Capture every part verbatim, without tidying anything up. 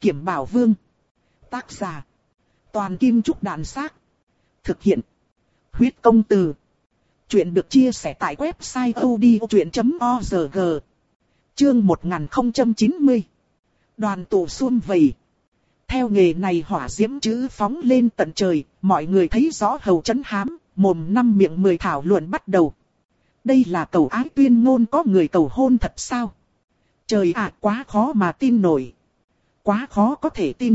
Kiểm Bảo Vương. Tác giả. Toàn Kim Trúc Đàn Xác. Thực hiện. Huyết Công Từ. Chuyện được chia sẻ tại website odchuyện chấm org. Chương một nghìn không trăm chín mươi. Đoàn tụ sum vầy. Theo nghề này hỏa diễm chữ phóng lên tận trời, mọi người thấy rõ hầu chấn hám, mồm năm miệng mười thảo luận bắt đầu. Đây là cầu ái tuyên ngôn có người cầu hôn thật sao? Trời ạ, quá khó mà tin nổi. Quá khó có thể tin.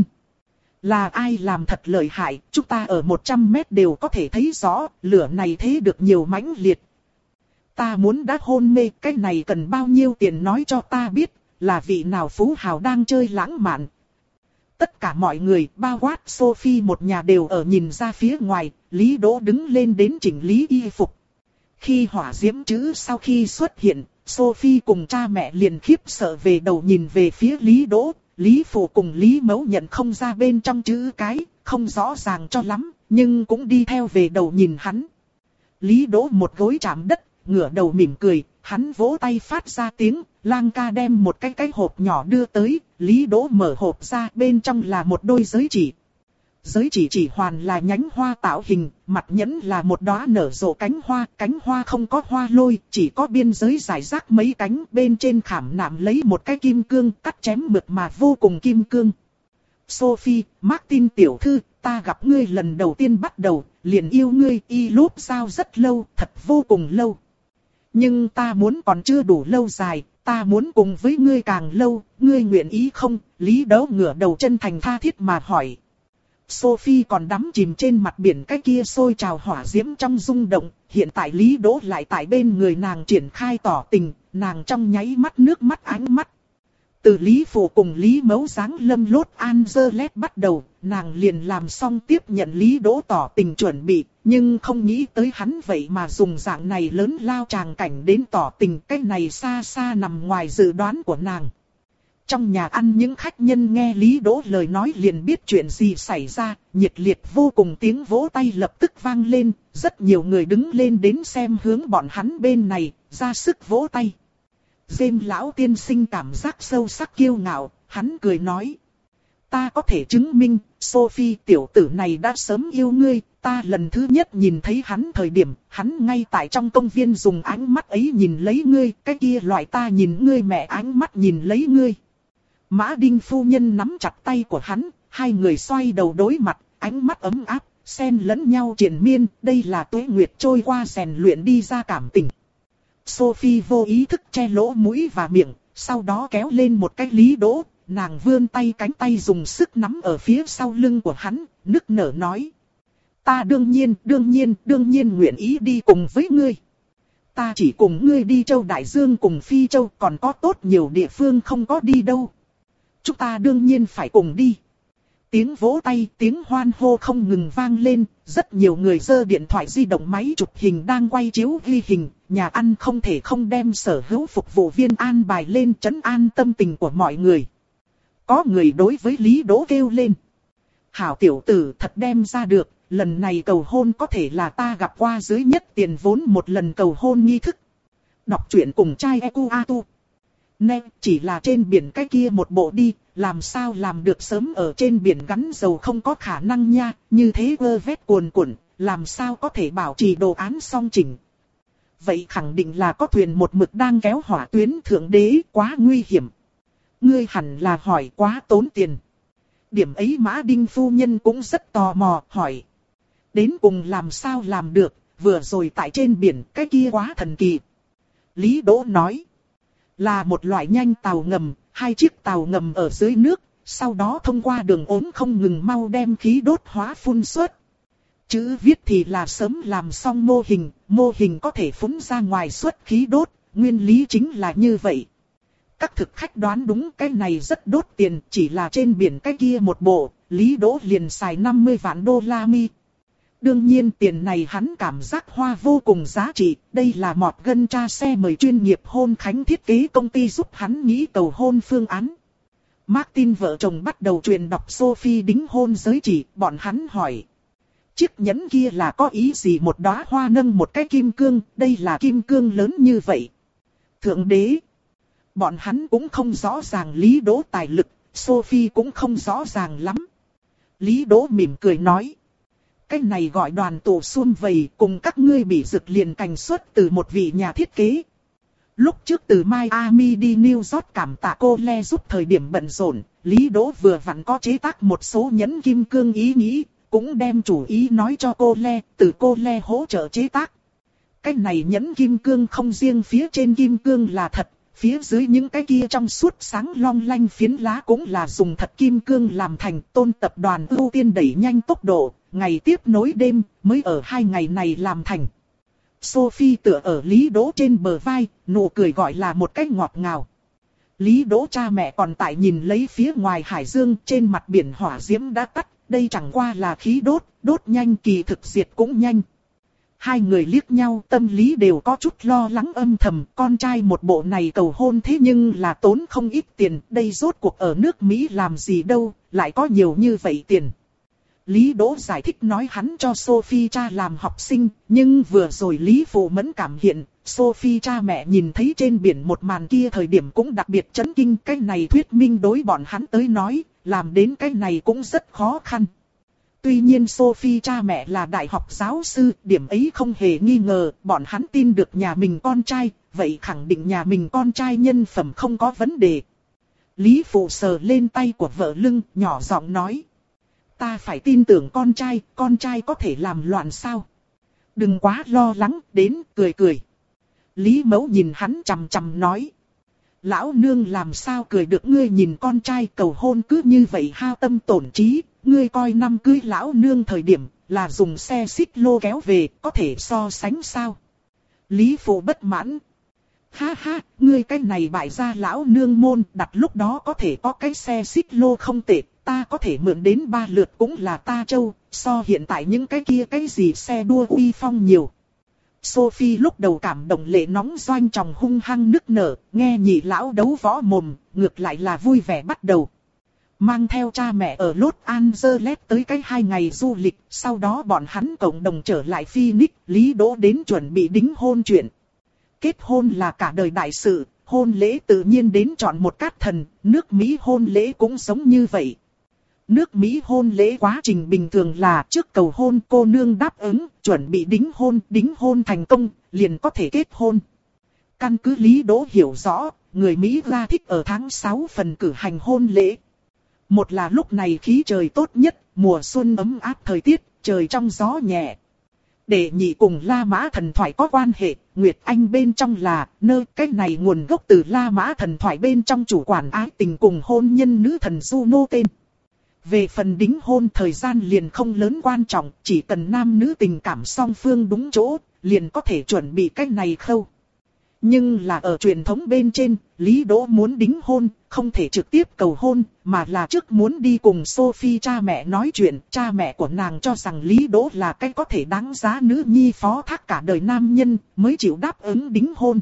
Là ai làm thật lợi hại, chúng ta ở một trăm mét đều có thể thấy rõ, lửa này thế được nhiều mãnh liệt. Ta muốn đã hôn mê, cái này cần bao nhiêu tiền nói cho ta biết, là vị nào phú hào đang chơi lãng mạn. Tất cả mọi người, bao quát Sophie một nhà đều ở nhìn ra phía ngoài, Lý Đỗ đứng lên đến chỉnh lý y phục. Khi hỏa diễm chữ sau khi xuất hiện, Sophie cùng cha mẹ liền khiếp sợ về đầu nhìn về phía Lý Đỗ. Lý Phụ cùng Lý Mẫu nhận không ra bên trong chữ cái, không rõ ràng cho lắm, nhưng cũng đi theo về đầu nhìn hắn. Lý Đỗ một gối chạm đất, ngửa đầu mỉm cười, hắn vỗ tay phát ra tiếng, Lang ca đem một cái cái hộp nhỏ đưa tới, Lý Đỗ mở hộp ra, bên trong là một đôi giới chỉ. Giới chỉ chỉ hoàn là nhánh hoa tạo hình, mặt nhẫn là một đóa nở rộ cánh hoa, cánh hoa không có hoa lôi, chỉ có biên giới rải rác mấy cánh, bên trên khảm nạm lấy một cái kim cương, cắt chém mượt mà vô cùng kim cương. Sophie, Martin tiểu thư, ta gặp ngươi lần đầu tiên bắt đầu, liền yêu ngươi, y lốp sao rất lâu, thật vô cùng lâu. Nhưng ta muốn còn chưa đủ lâu dài, ta muốn cùng với ngươi càng lâu, ngươi nguyện ý không? Lý Đỗ ngửa đầu chân thành tha thiết mà hỏi. Sophie còn đắm chìm trên mặt biển cái kia sôi trào hỏa diễm trong rung động, hiện tại Lý Đỗ lại tại bên người nàng triển khai tỏ tình, nàng trong nháy mắt nước mắt ánh mắt. Từ Lý Phụ cùng Lý Mẫu giáng lâm Los Angeles bắt đầu, nàng liền làm xong tiếp nhận Lý Đỗ tỏ tình chuẩn bị, nhưng không nghĩ tới hắn vậy mà dùng dạng này lớn lao tràng cảnh đến tỏ tình, cái này xa xa nằm ngoài dự đoán của nàng. Trong nhà ăn những khách nhân nghe Lý Đỗ lời nói liền biết chuyện gì xảy ra, nhiệt liệt vô cùng tiếng vỗ tay lập tức vang lên, rất nhiều người đứng lên đến xem hướng bọn hắn bên này, ra sức vỗ tay. Dêm lão tiên sinh cảm giác sâu sắc kiêu ngạo, hắn cười nói. Ta có thể chứng minh, Sophie tiểu tử này đã sớm yêu ngươi, ta lần thứ nhất nhìn thấy hắn thời điểm, hắn ngay tại trong công viên dùng ánh mắt ấy nhìn lấy ngươi, cái kia loại ta nhìn ngươi mẹ ánh mắt nhìn lấy ngươi. Mã Đinh phu nhân nắm chặt tay của hắn, hai người xoay đầu đối mặt, ánh mắt ấm áp, xen lẫn nhau triền miên, đây là tuế nguyệt trôi qua rèn luyện đi ra cảm tình. Sophie vô ý thức che lỗ mũi và miệng, sau đó kéo lên một cái Lý Đỗ, nàng vươn tay cánh tay dùng sức nắm ở phía sau lưng của hắn, nức nở nói. Ta đương nhiên, đương nhiên, đương nhiên nguyện ý đi cùng với ngươi. Ta chỉ cùng ngươi đi Châu Đại Dương cùng Phi Châu, còn có tốt nhiều địa phương không có đi đâu. Chúng ta đương nhiên phải cùng đi. Tiếng vỗ tay, tiếng hoan hô không ngừng vang lên, rất nhiều người giơ điện thoại di động máy chụp hình đang quay chiếu ghi hình, nhà ăn không thể không đem sở hữu phục vụ viên an bài lên trấn an tâm tình của mọi người. Có người đối với Lý Đỗ kêu lên. Hảo tiểu tử thật đem ra được, lần này cầu hôn có thể là ta gặp qua dưới nhất tiền vốn một lần cầu hôn nghi thức. Đọc truyện cùng trai Eku Atu. Nè, chỉ là trên biển cái kia một bộ đi, làm sao làm được sớm ở trên biển gắn dầu không có khả năng nha, như thế vơ vét cuồn cuộn, làm sao có thể bảo trì đồ án song chỉnh. Vậy khẳng định là có thuyền một mực đang kéo hỏa tuyến thượng đế, quá nguy hiểm. Ngươi hẳn là hỏi quá tốn tiền. Điểm ấy Mã Đinh phu nhân cũng rất tò mò, hỏi. Đến cùng làm sao làm được, vừa rồi tại trên biển, cái kia quá thần kỳ. Lý Đỗ nói. Là một loại nhanh tàu ngầm, hai chiếc tàu ngầm ở dưới nước, sau đó thông qua đường ốm không ngừng mau đem khí đốt hóa phun xuất. Chữ viết thì là sớm làm xong mô hình, mô hình có thể phun ra ngoài xuất khí đốt, nguyên lý chính là như vậy. Các thực khách đoán đúng cái này rất đốt tiền, chỉ là trên biển cái kia một bộ, Lý Đỗ liền xài năm mươi vạn đô la mi. Đương nhiên tiền này hắn cảm giác hoa vô cùng giá trị, đây là mọt gân tra xe mời chuyên nghiệp hôn khánh thiết kế công ty giúp hắn nghĩ cầu hôn phương án. Martin vợ chồng bắt đầu truyền đọc Sophie đính hôn giới chỉ, bọn hắn hỏi. Chiếc nhẫn kia là có ý gì một đóa hoa nâng một cái kim cương, đây là kim cương lớn như vậy. Thượng đế. Bọn hắn cũng không rõ ràng Lý Đỗ tài lực, Sophie cũng không rõ ràng lắm. Lý Đỗ mỉm cười nói. Cái này gọi đoàn tụ sum vầy, cùng các ngươi bị rực liền cành xuất từ một vị nhà thiết kế. Lúc trước từ Miami đi New York cảm tạ cô Le giúp thời điểm bận rộn, Lý Đỗ vừa vặn có chế tác một số nhẫn kim cương ý nghĩ, cũng đem chủ ý nói cho cô Le, từ cô Le hỗ trợ chế tác. Cái này nhẫn kim cương không riêng phía trên kim cương là thật, phía dưới những cái kia trong suốt sáng long lanh phiến lá cũng là dùng thật kim cương làm thành. Tôn tập đoàn ưu tiên đẩy nhanh tốc độ, ngày tiếp nối đêm, mới ở hai ngày này làm thành. Sophie tựa ở Lý Đỗ trên bờ vai, nụ cười gọi là một cách ngọt ngào. Lý Đỗ cha mẹ còn tại nhìn lấy phía ngoài hải dương, trên mặt biển hỏa diễm đã tắt, đây chẳng qua là khí đốt, đốt nhanh kỳ thực diệt cũng nhanh. Hai người liếc nhau, tâm lý đều có chút lo lắng âm thầm, con trai một bộ này cầu hôn thế nhưng là tốn không ít tiền, đây rốt cuộc ở nước Mỹ làm gì đâu, lại có nhiều như vậy tiền. Lý Đỗ giải thích nói hắn cho Sophie cha làm học sinh, nhưng vừa rồi Lý Phụ Mẫn cảm hiện, Sophie cha mẹ nhìn thấy trên biển một màn kia thời điểm cũng đặc biệt chấn kinh. Cái này thuyết minh đối bọn hắn tới nói, làm đến cái này cũng rất khó khăn. Tuy nhiên Sophie cha mẹ là đại học giáo sư, điểm ấy không hề nghi ngờ, bọn hắn tin được nhà mình con trai, vậy khẳng định nhà mình con trai nhân phẩm không có vấn đề. Lý Phụ sờ lên tay của vợ lưng, nhỏ giọng nói. Ta phải tin tưởng con trai, con trai có thể làm loạn sao? Đừng quá lo lắng, đến, cười cười. Lý Mẫu nhìn hắn chằm chằm nói. Lão nương làm sao cười được, ngươi nhìn con trai cầu hôn cứ như vậy hao tâm tổn trí, ngươi coi năm cưới lão nương thời điểm là dùng xe xích lô kéo về, có thể so sánh sao? Lý Phụ bất mãn. Ha ha, ngươi cái này bại ra lão nương môn, đặt lúc đó có thể có cái xe xích lô không tệ, ta có thể mượn đến ba lượt cũng là ta châu, so hiện tại những cái kia cái gì xe đua uy phong nhiều. Sophie lúc đầu cảm động lệ nóng doanh tròng hung hăng nức nở, nghe nhị lão đấu võ mồm, ngược lại là vui vẻ bắt đầu. Mang theo cha mẹ ở Los Angeles tới cái hai ngày du lịch, sau đó bọn hắn cộng đồng trở lại Phoenix, Lý Đỗ đến chuẩn bị đính hôn chuyện. Kết hôn là cả đời đại sự, hôn lễ tự nhiên đến chọn một cát thần, nước Mỹ hôn lễ cũng giống như vậy. Nước Mỹ hôn lễ quá trình bình thường là trước cầu hôn cô nương đáp ứng, chuẩn bị đính hôn, đính hôn thành công, liền có thể kết hôn. Căn cứ Lý Đỗ hiểu rõ, người Mỹ ra thích ở tháng sáu phần cử hành hôn lễ. Một là lúc này khí trời tốt nhất, mùa xuân ấm áp thời tiết, trời trong gió nhẹ. Để nhị cùng La Mã thần thoại có quan hệ, Nguyệt Anh bên trong là nơi cái này nguồn gốc từ La Mã thần thoại bên trong chủ quản ái tình cùng hôn nhân nữ thần Juno tên. Về phần đính hôn thời gian liền không lớn quan trọng, chỉ cần nam nữ tình cảm song phương đúng chỗ, liền có thể chuẩn bị cái này khâu. Nhưng là ở truyền thống bên trên, Lý Đỗ muốn đính hôn, không thể trực tiếp cầu hôn, mà là trước muốn đi cùng Sophie cha mẹ nói chuyện. Cha mẹ của nàng cho rằng Lý Đỗ là cái có thể đáng giá nữ nhi phó thác cả đời nam nhân, mới chịu đáp ứng đính hôn.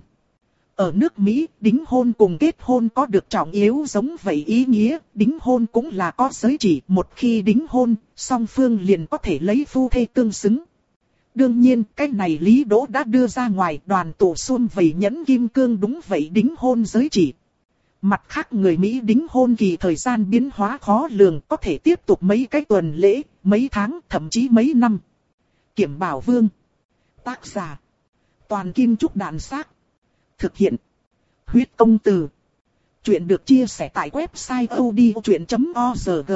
Ở nước Mỹ, đính hôn cùng kết hôn có được trọng yếu giống vậy ý nghĩa, đính hôn cũng là có giới chỉ, một khi đính hôn, song phương liền có thể lấy phu thê tương xứng. Đương nhiên, cái này Lý Đỗ đã đưa ra ngoài, đoàn tụ sum vầy nhẫn kim cương đúng vậy đính hôn giới chỉ. Mặt khác người Mỹ đính hôn kỳ thời gian biến hóa khó lường, có thể tiếp tục mấy cái tuần lễ, mấy tháng, thậm chí mấy năm. Kiểm Bảo Vương. Tác giả. Toàn Kim Trúc Đàn Xác. Thực hiện. Huyết Công Từ. Chuyện được chia sẻ tại website odchuyện chấm org.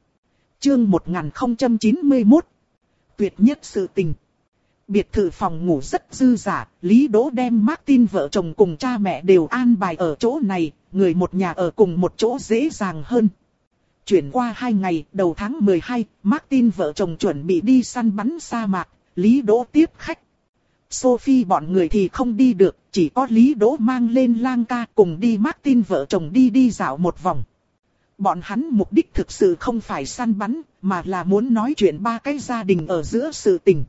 Chương một nghìn không trăm chín mươi mốt. Tuyệt nhất sự tình. Biệt thự phòng ngủ rất dư dả, Lý Đỗ đem Martin vợ chồng cùng cha mẹ đều an bài ở chỗ này, người một nhà ở cùng một chỗ dễ dàng hơn. Chuyển qua hai ngày, đầu tháng mười hai, Martin vợ chồng chuẩn bị đi săn bắn sa mạc, Lý Đỗ tiếp khách. Sophie bọn người thì không đi được, chỉ có Lý Đỗ mang lên lang ca cùng đi Martin vợ chồng đi đi dạo một vòng. Bọn hắn mục đích thực sự không phải săn bắn, mà là muốn nói chuyện ba cái gia đình ở giữa sự tình.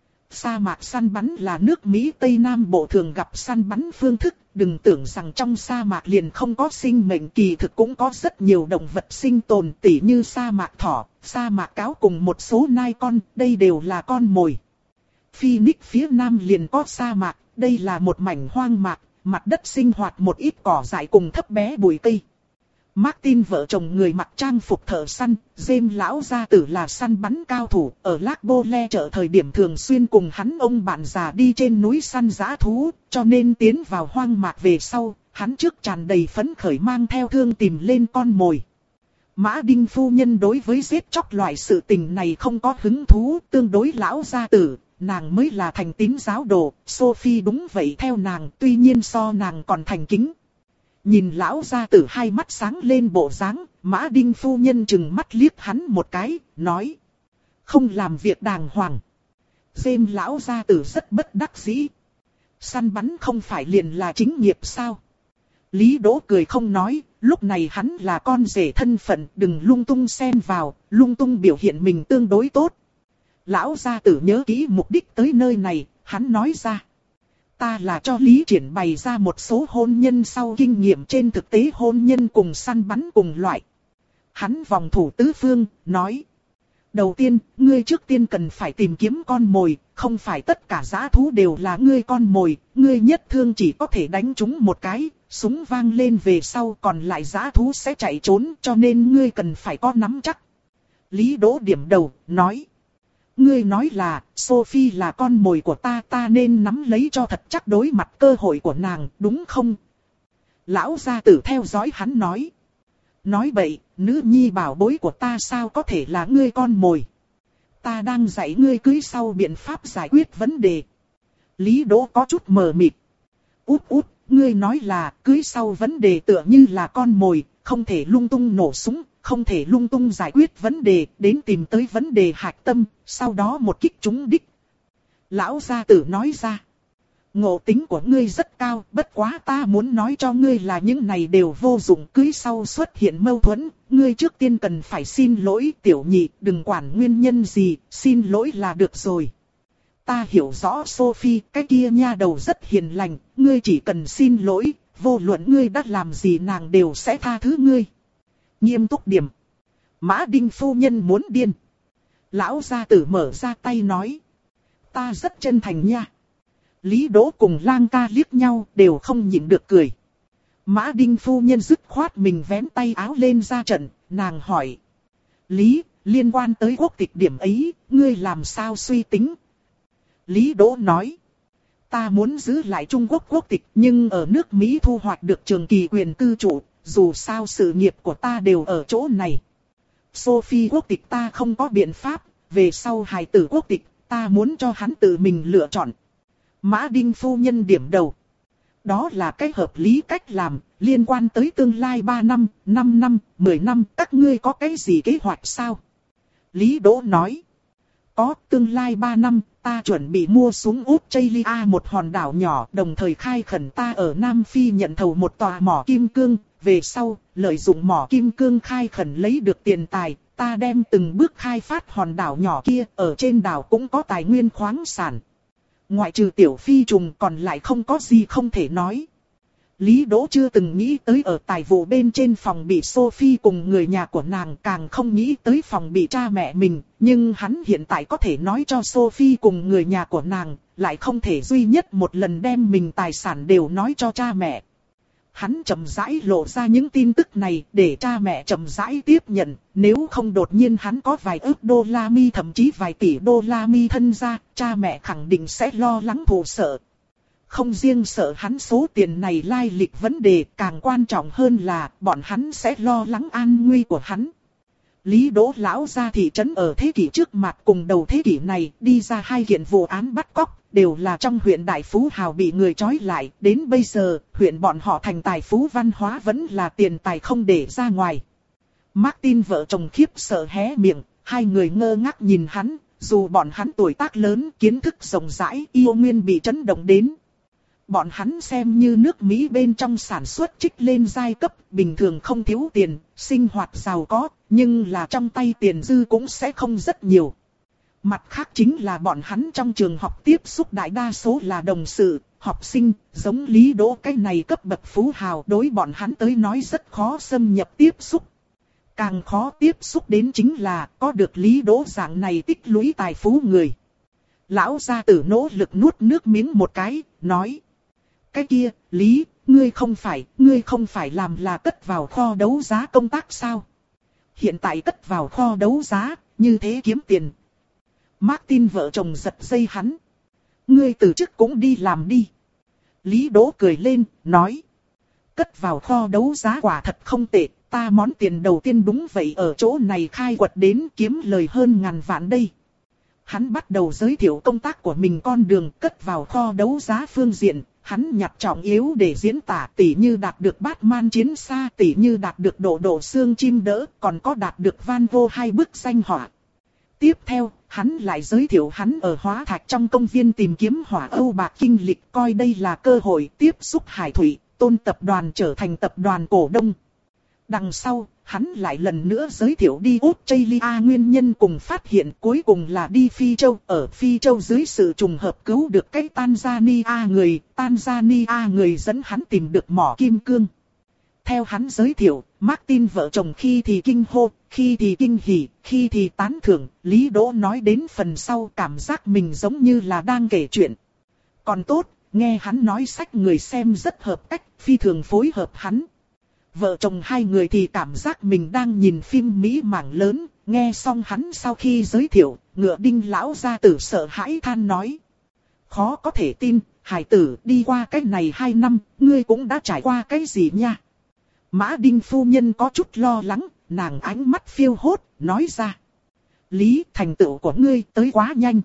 Sa mạc săn bắn là nước Mỹ Tây Nam Bộ thường gặp săn bắn phương thức, đừng tưởng rằng trong sa mạc liền không có sinh mệnh, kỳ thực cũng có rất nhiều động vật sinh tồn, tỉ như sa mạc thỏ, sa mạc cáo cùng một số nai con, đây đều là con mồi. Phoenix phía nam liền có sa mạc, đây là một mảnh hoang mạc, mặt đất sinh hoạt một ít cỏ dại cùng thấp bé bụi cây. Martin vợ chồng người mặc trang phục thợ săn, James lão gia tử là săn bắn cao thủ, ở Lac Bole chợ thời điểm thường xuyên cùng hắn ông bạn già đi trên núi săn dã thú, cho nên tiến vào hoang mạc về sau, hắn trước tràn đầy phấn khởi mang theo thương tìm lên con mồi. Mã Đinh phu nhân đối với giết chóc loại sự tình này không có hứng thú, tương đối lão gia tử, nàng mới là thành tín giáo đồ, Sophie đúng vậy theo nàng, tuy nhiên so nàng còn thành kính. Nhìn lão gia tử hai mắt sáng lên bộ dáng, Mã Đinh phu nhân chừng mắt liếc hắn một cái, nói. Không làm việc đàng hoàng. James lão gia tử rất bất đắc dĩ. Săn bắn không phải liền là chính nghiệp sao? Lý Đỗ cười không nói, lúc này hắn là con rể thân phận, đừng lung tung xen vào, lung tung biểu hiện mình tương đối tốt. Lão gia tử nhớ kỹ mục đích tới nơi này, hắn nói ra. Ta là cho Lý Triển bày ra một số hôn nhân sau kinh nghiệm trên thực tế hôn nhân cùng săn bắn cùng loại. Hắn vòng thủ tứ phương, nói. Đầu tiên, ngươi trước tiên cần phải tìm kiếm con mồi, không phải tất cả dã thú đều là ngươi con mồi, ngươi nhất thương chỉ có thể đánh chúng một cái, súng vang lên về sau còn lại dã thú sẽ chạy trốn, cho nên ngươi cần phải có nắm chắc. Lý Đỗ điểm đầu, nói. Ngươi nói là, Sophie là con mồi của ta, ta nên nắm lấy cho thật chắc đối mặt cơ hội của nàng, đúng không? Lão gia tử theo dõi hắn nói. Nói bậy, nữ nhi bảo bối của ta sao có thể là ngươi con mồi? Ta đang dạy ngươi cưới sau biện pháp giải quyết vấn đề. Lý Đỗ có chút mờ mịt. Út út, ngươi nói là cưới sau vấn đề tựa như là con mồi, không thể lung tung nổ súng. Không thể lung tung giải quyết vấn đề, đến tìm tới vấn đề hạch tâm, sau đó một kích trúng đích. Lão gia tử nói ra. Ngộ tính của ngươi rất cao, bất quá ta muốn nói cho ngươi là những này đều vô dụng, cưới sau xuất hiện mâu thuẫn, ngươi trước tiên cần phải xin lỗi tiểu nhị, đừng quản nguyên nhân gì, xin lỗi là được rồi. Ta hiểu rõ Sophie, cái kia nha đầu rất hiền lành, ngươi chỉ cần xin lỗi, vô luận ngươi đã làm gì nàng đều sẽ tha thứ ngươi. Nghiêm túc điểm. Mã Đinh phu nhân muốn điên. Lão gia tử mở ra tay nói. Ta rất chân thành nha. Lý Đỗ cùng Lang ca liếc nhau đều không nhịn được cười. Mã Đinh phu nhân dứt khoát mình vén tay áo lên ra trận, nàng hỏi. Lý, liên quan tới quốc tịch điểm ấy, ngươi làm sao suy tính? Lý Đỗ nói. Ta muốn giữ lại Trung Quốc quốc tịch nhưng ở nước Mỹ thu hoạch được trường kỳ quyền cư trụ. Dù sao sự nghiệp của ta đều ở chỗ này. Sophie quốc tịch ta không có biện pháp, về sau hài tử quốc tịch, ta muốn cho hắn tự mình lựa chọn. Mã Đinh phu nhân điểm đầu. Đó là cái hợp lý cách làm, liên quan tới tương lai ba năm, năm năm, mười năm, các ngươi có cái gì kế hoạch sao? Lý Đỗ nói. Có, tương lai ba năm, ta chuẩn bị mua xuống Australia một hòn đảo nhỏ, đồng thời khai khẩn ta ở Nam Phi nhận thầu một tòa mỏ kim cương. Về sau, lợi dụng mỏ kim cương khai khẩn lấy được tiền tài, ta đem từng bước khai phát hòn đảo nhỏ kia, ở trên đảo cũng có tài nguyên khoáng sản. Ngoại trừ tiểu phi trùng còn lại không có gì không thể nói. Lý Đỗ chưa từng nghĩ tới ở tài vụ bên trên phòng bị Sophie cùng người nhà của nàng, càng không nghĩ tới phòng bị cha mẹ mình, nhưng hắn hiện tại có thể nói cho Sophie cùng người nhà của nàng, lại không thể duy nhất một lần đem mình tài sản đều nói cho cha mẹ. Hắn chậm rãi lộ ra những tin tức này để cha mẹ chậm rãi tiếp nhận, nếu không đột nhiên hắn có vài ức đô la mi thậm chí vài tỷ đô la mi thân ra, cha mẹ khẳng định sẽ lo lắng thù sợ. Không riêng sợ hắn số tiền này lai lịch vấn đề, càng quan trọng hơn là bọn hắn sẽ lo lắng an nguy của hắn. Lý Đỗ lão gia thị trấn ở thế kỷ trước mặt cùng đầu thế kỷ này đi ra hai kiện vụ án bắt cóc, đều là trong huyện đại phú hào bị người trói lại. Đến bây giờ, huyện bọn họ thành tài phú văn hóa vẫn là tiền tài không để ra ngoài. Martin vợ chồng khiếp sợ hé miệng, hai người ngơ ngác nhìn hắn, dù bọn hắn tuổi tác lớn, kiến thức rộng rãi, yêu nguyên bị chấn động đến. Bọn hắn xem như nước Mỹ bên trong sản xuất trích lên giai cấp, bình thường không thiếu tiền, sinh hoạt giàu có, nhưng là trong tay tiền dư cũng sẽ không rất nhiều. Mặt khác chính là bọn hắn trong trường học tiếp xúc đại đa số là đồng sự, học sinh, giống Lý Đỗ cái này cấp bậc phú hào, đối bọn hắn tới nói rất khó xâm nhập tiếp xúc. Càng khó tiếp xúc đến chính là có được Lý Đỗ dạng này tích lũy tài phú người. Lão gia tử nỗ lực nuốt nước miếng một cái, nói. Cái kia, Lý, ngươi không phải, ngươi không phải làm là cất vào kho đấu giá công tác sao? Hiện tại cất vào kho đấu giá, như thế kiếm tiền. Martin vợ chồng giật dây hắn. Ngươi từ chức cũng đi làm đi. Lý Đỗ cười lên, nói. Cất vào kho đấu giá quả thật không tệ, ta món tiền đầu tiên đúng vậy ở chỗ này khai quật đến kiếm lời hơn ngàn vạn đây. Hắn bắt đầu giới thiệu công tác của mình con đường cất vào kho đấu giá phương diện, hắn nhặt trọng yếu để diễn tả tỉ như đạt được Batman chiến xa, tỉ như đạt được độ độ xương chim đỡ, còn có đạt được Van Vô hai bức danh họa. Tiếp theo, hắn lại giới thiệu hắn ở Hóa Thạch trong công viên tìm kiếm hỏa Âu bạc kinh lịch, coi đây là cơ hội tiếp xúc hải thủy, Tôn tập đoàn trở thành tập đoàn cổ đông. Đằng sau, hắn lại lần nữa giới thiệu đi Australia nguyên nhân cùng phát hiện, cuối cùng là đi Phi Châu. Ở Phi Châu dưới sự trùng hợp cứu được cái Tanzania người, Tanzania người dẫn hắn tìm được mỏ kim cương. Theo hắn giới thiệu, Martin vợ chồng khi thì kinh hô, khi thì kinh hỉ, khi thì tán thưởng. Lý Đỗ nói đến phần sau cảm giác mình giống như là đang kể chuyện. Còn tốt, nghe hắn nói sách người xem rất hợp cách, phi thường phối hợp hắn. Vợ chồng hai người thì cảm giác mình đang nhìn phim Mỹ mảng lớn, nghe xong hắn sau khi giới thiệu, Ngựa Đinh lão gia tử sợ hãi than nói. Khó có thể tin, hải tử đi qua cái này hai năm, ngươi cũng đã trải qua cái gì nha. Mã Đinh phu nhân có chút lo lắng, nàng ánh mắt phiêu hốt, nói ra. Lý, thành tựu của ngươi tới quá nhanh.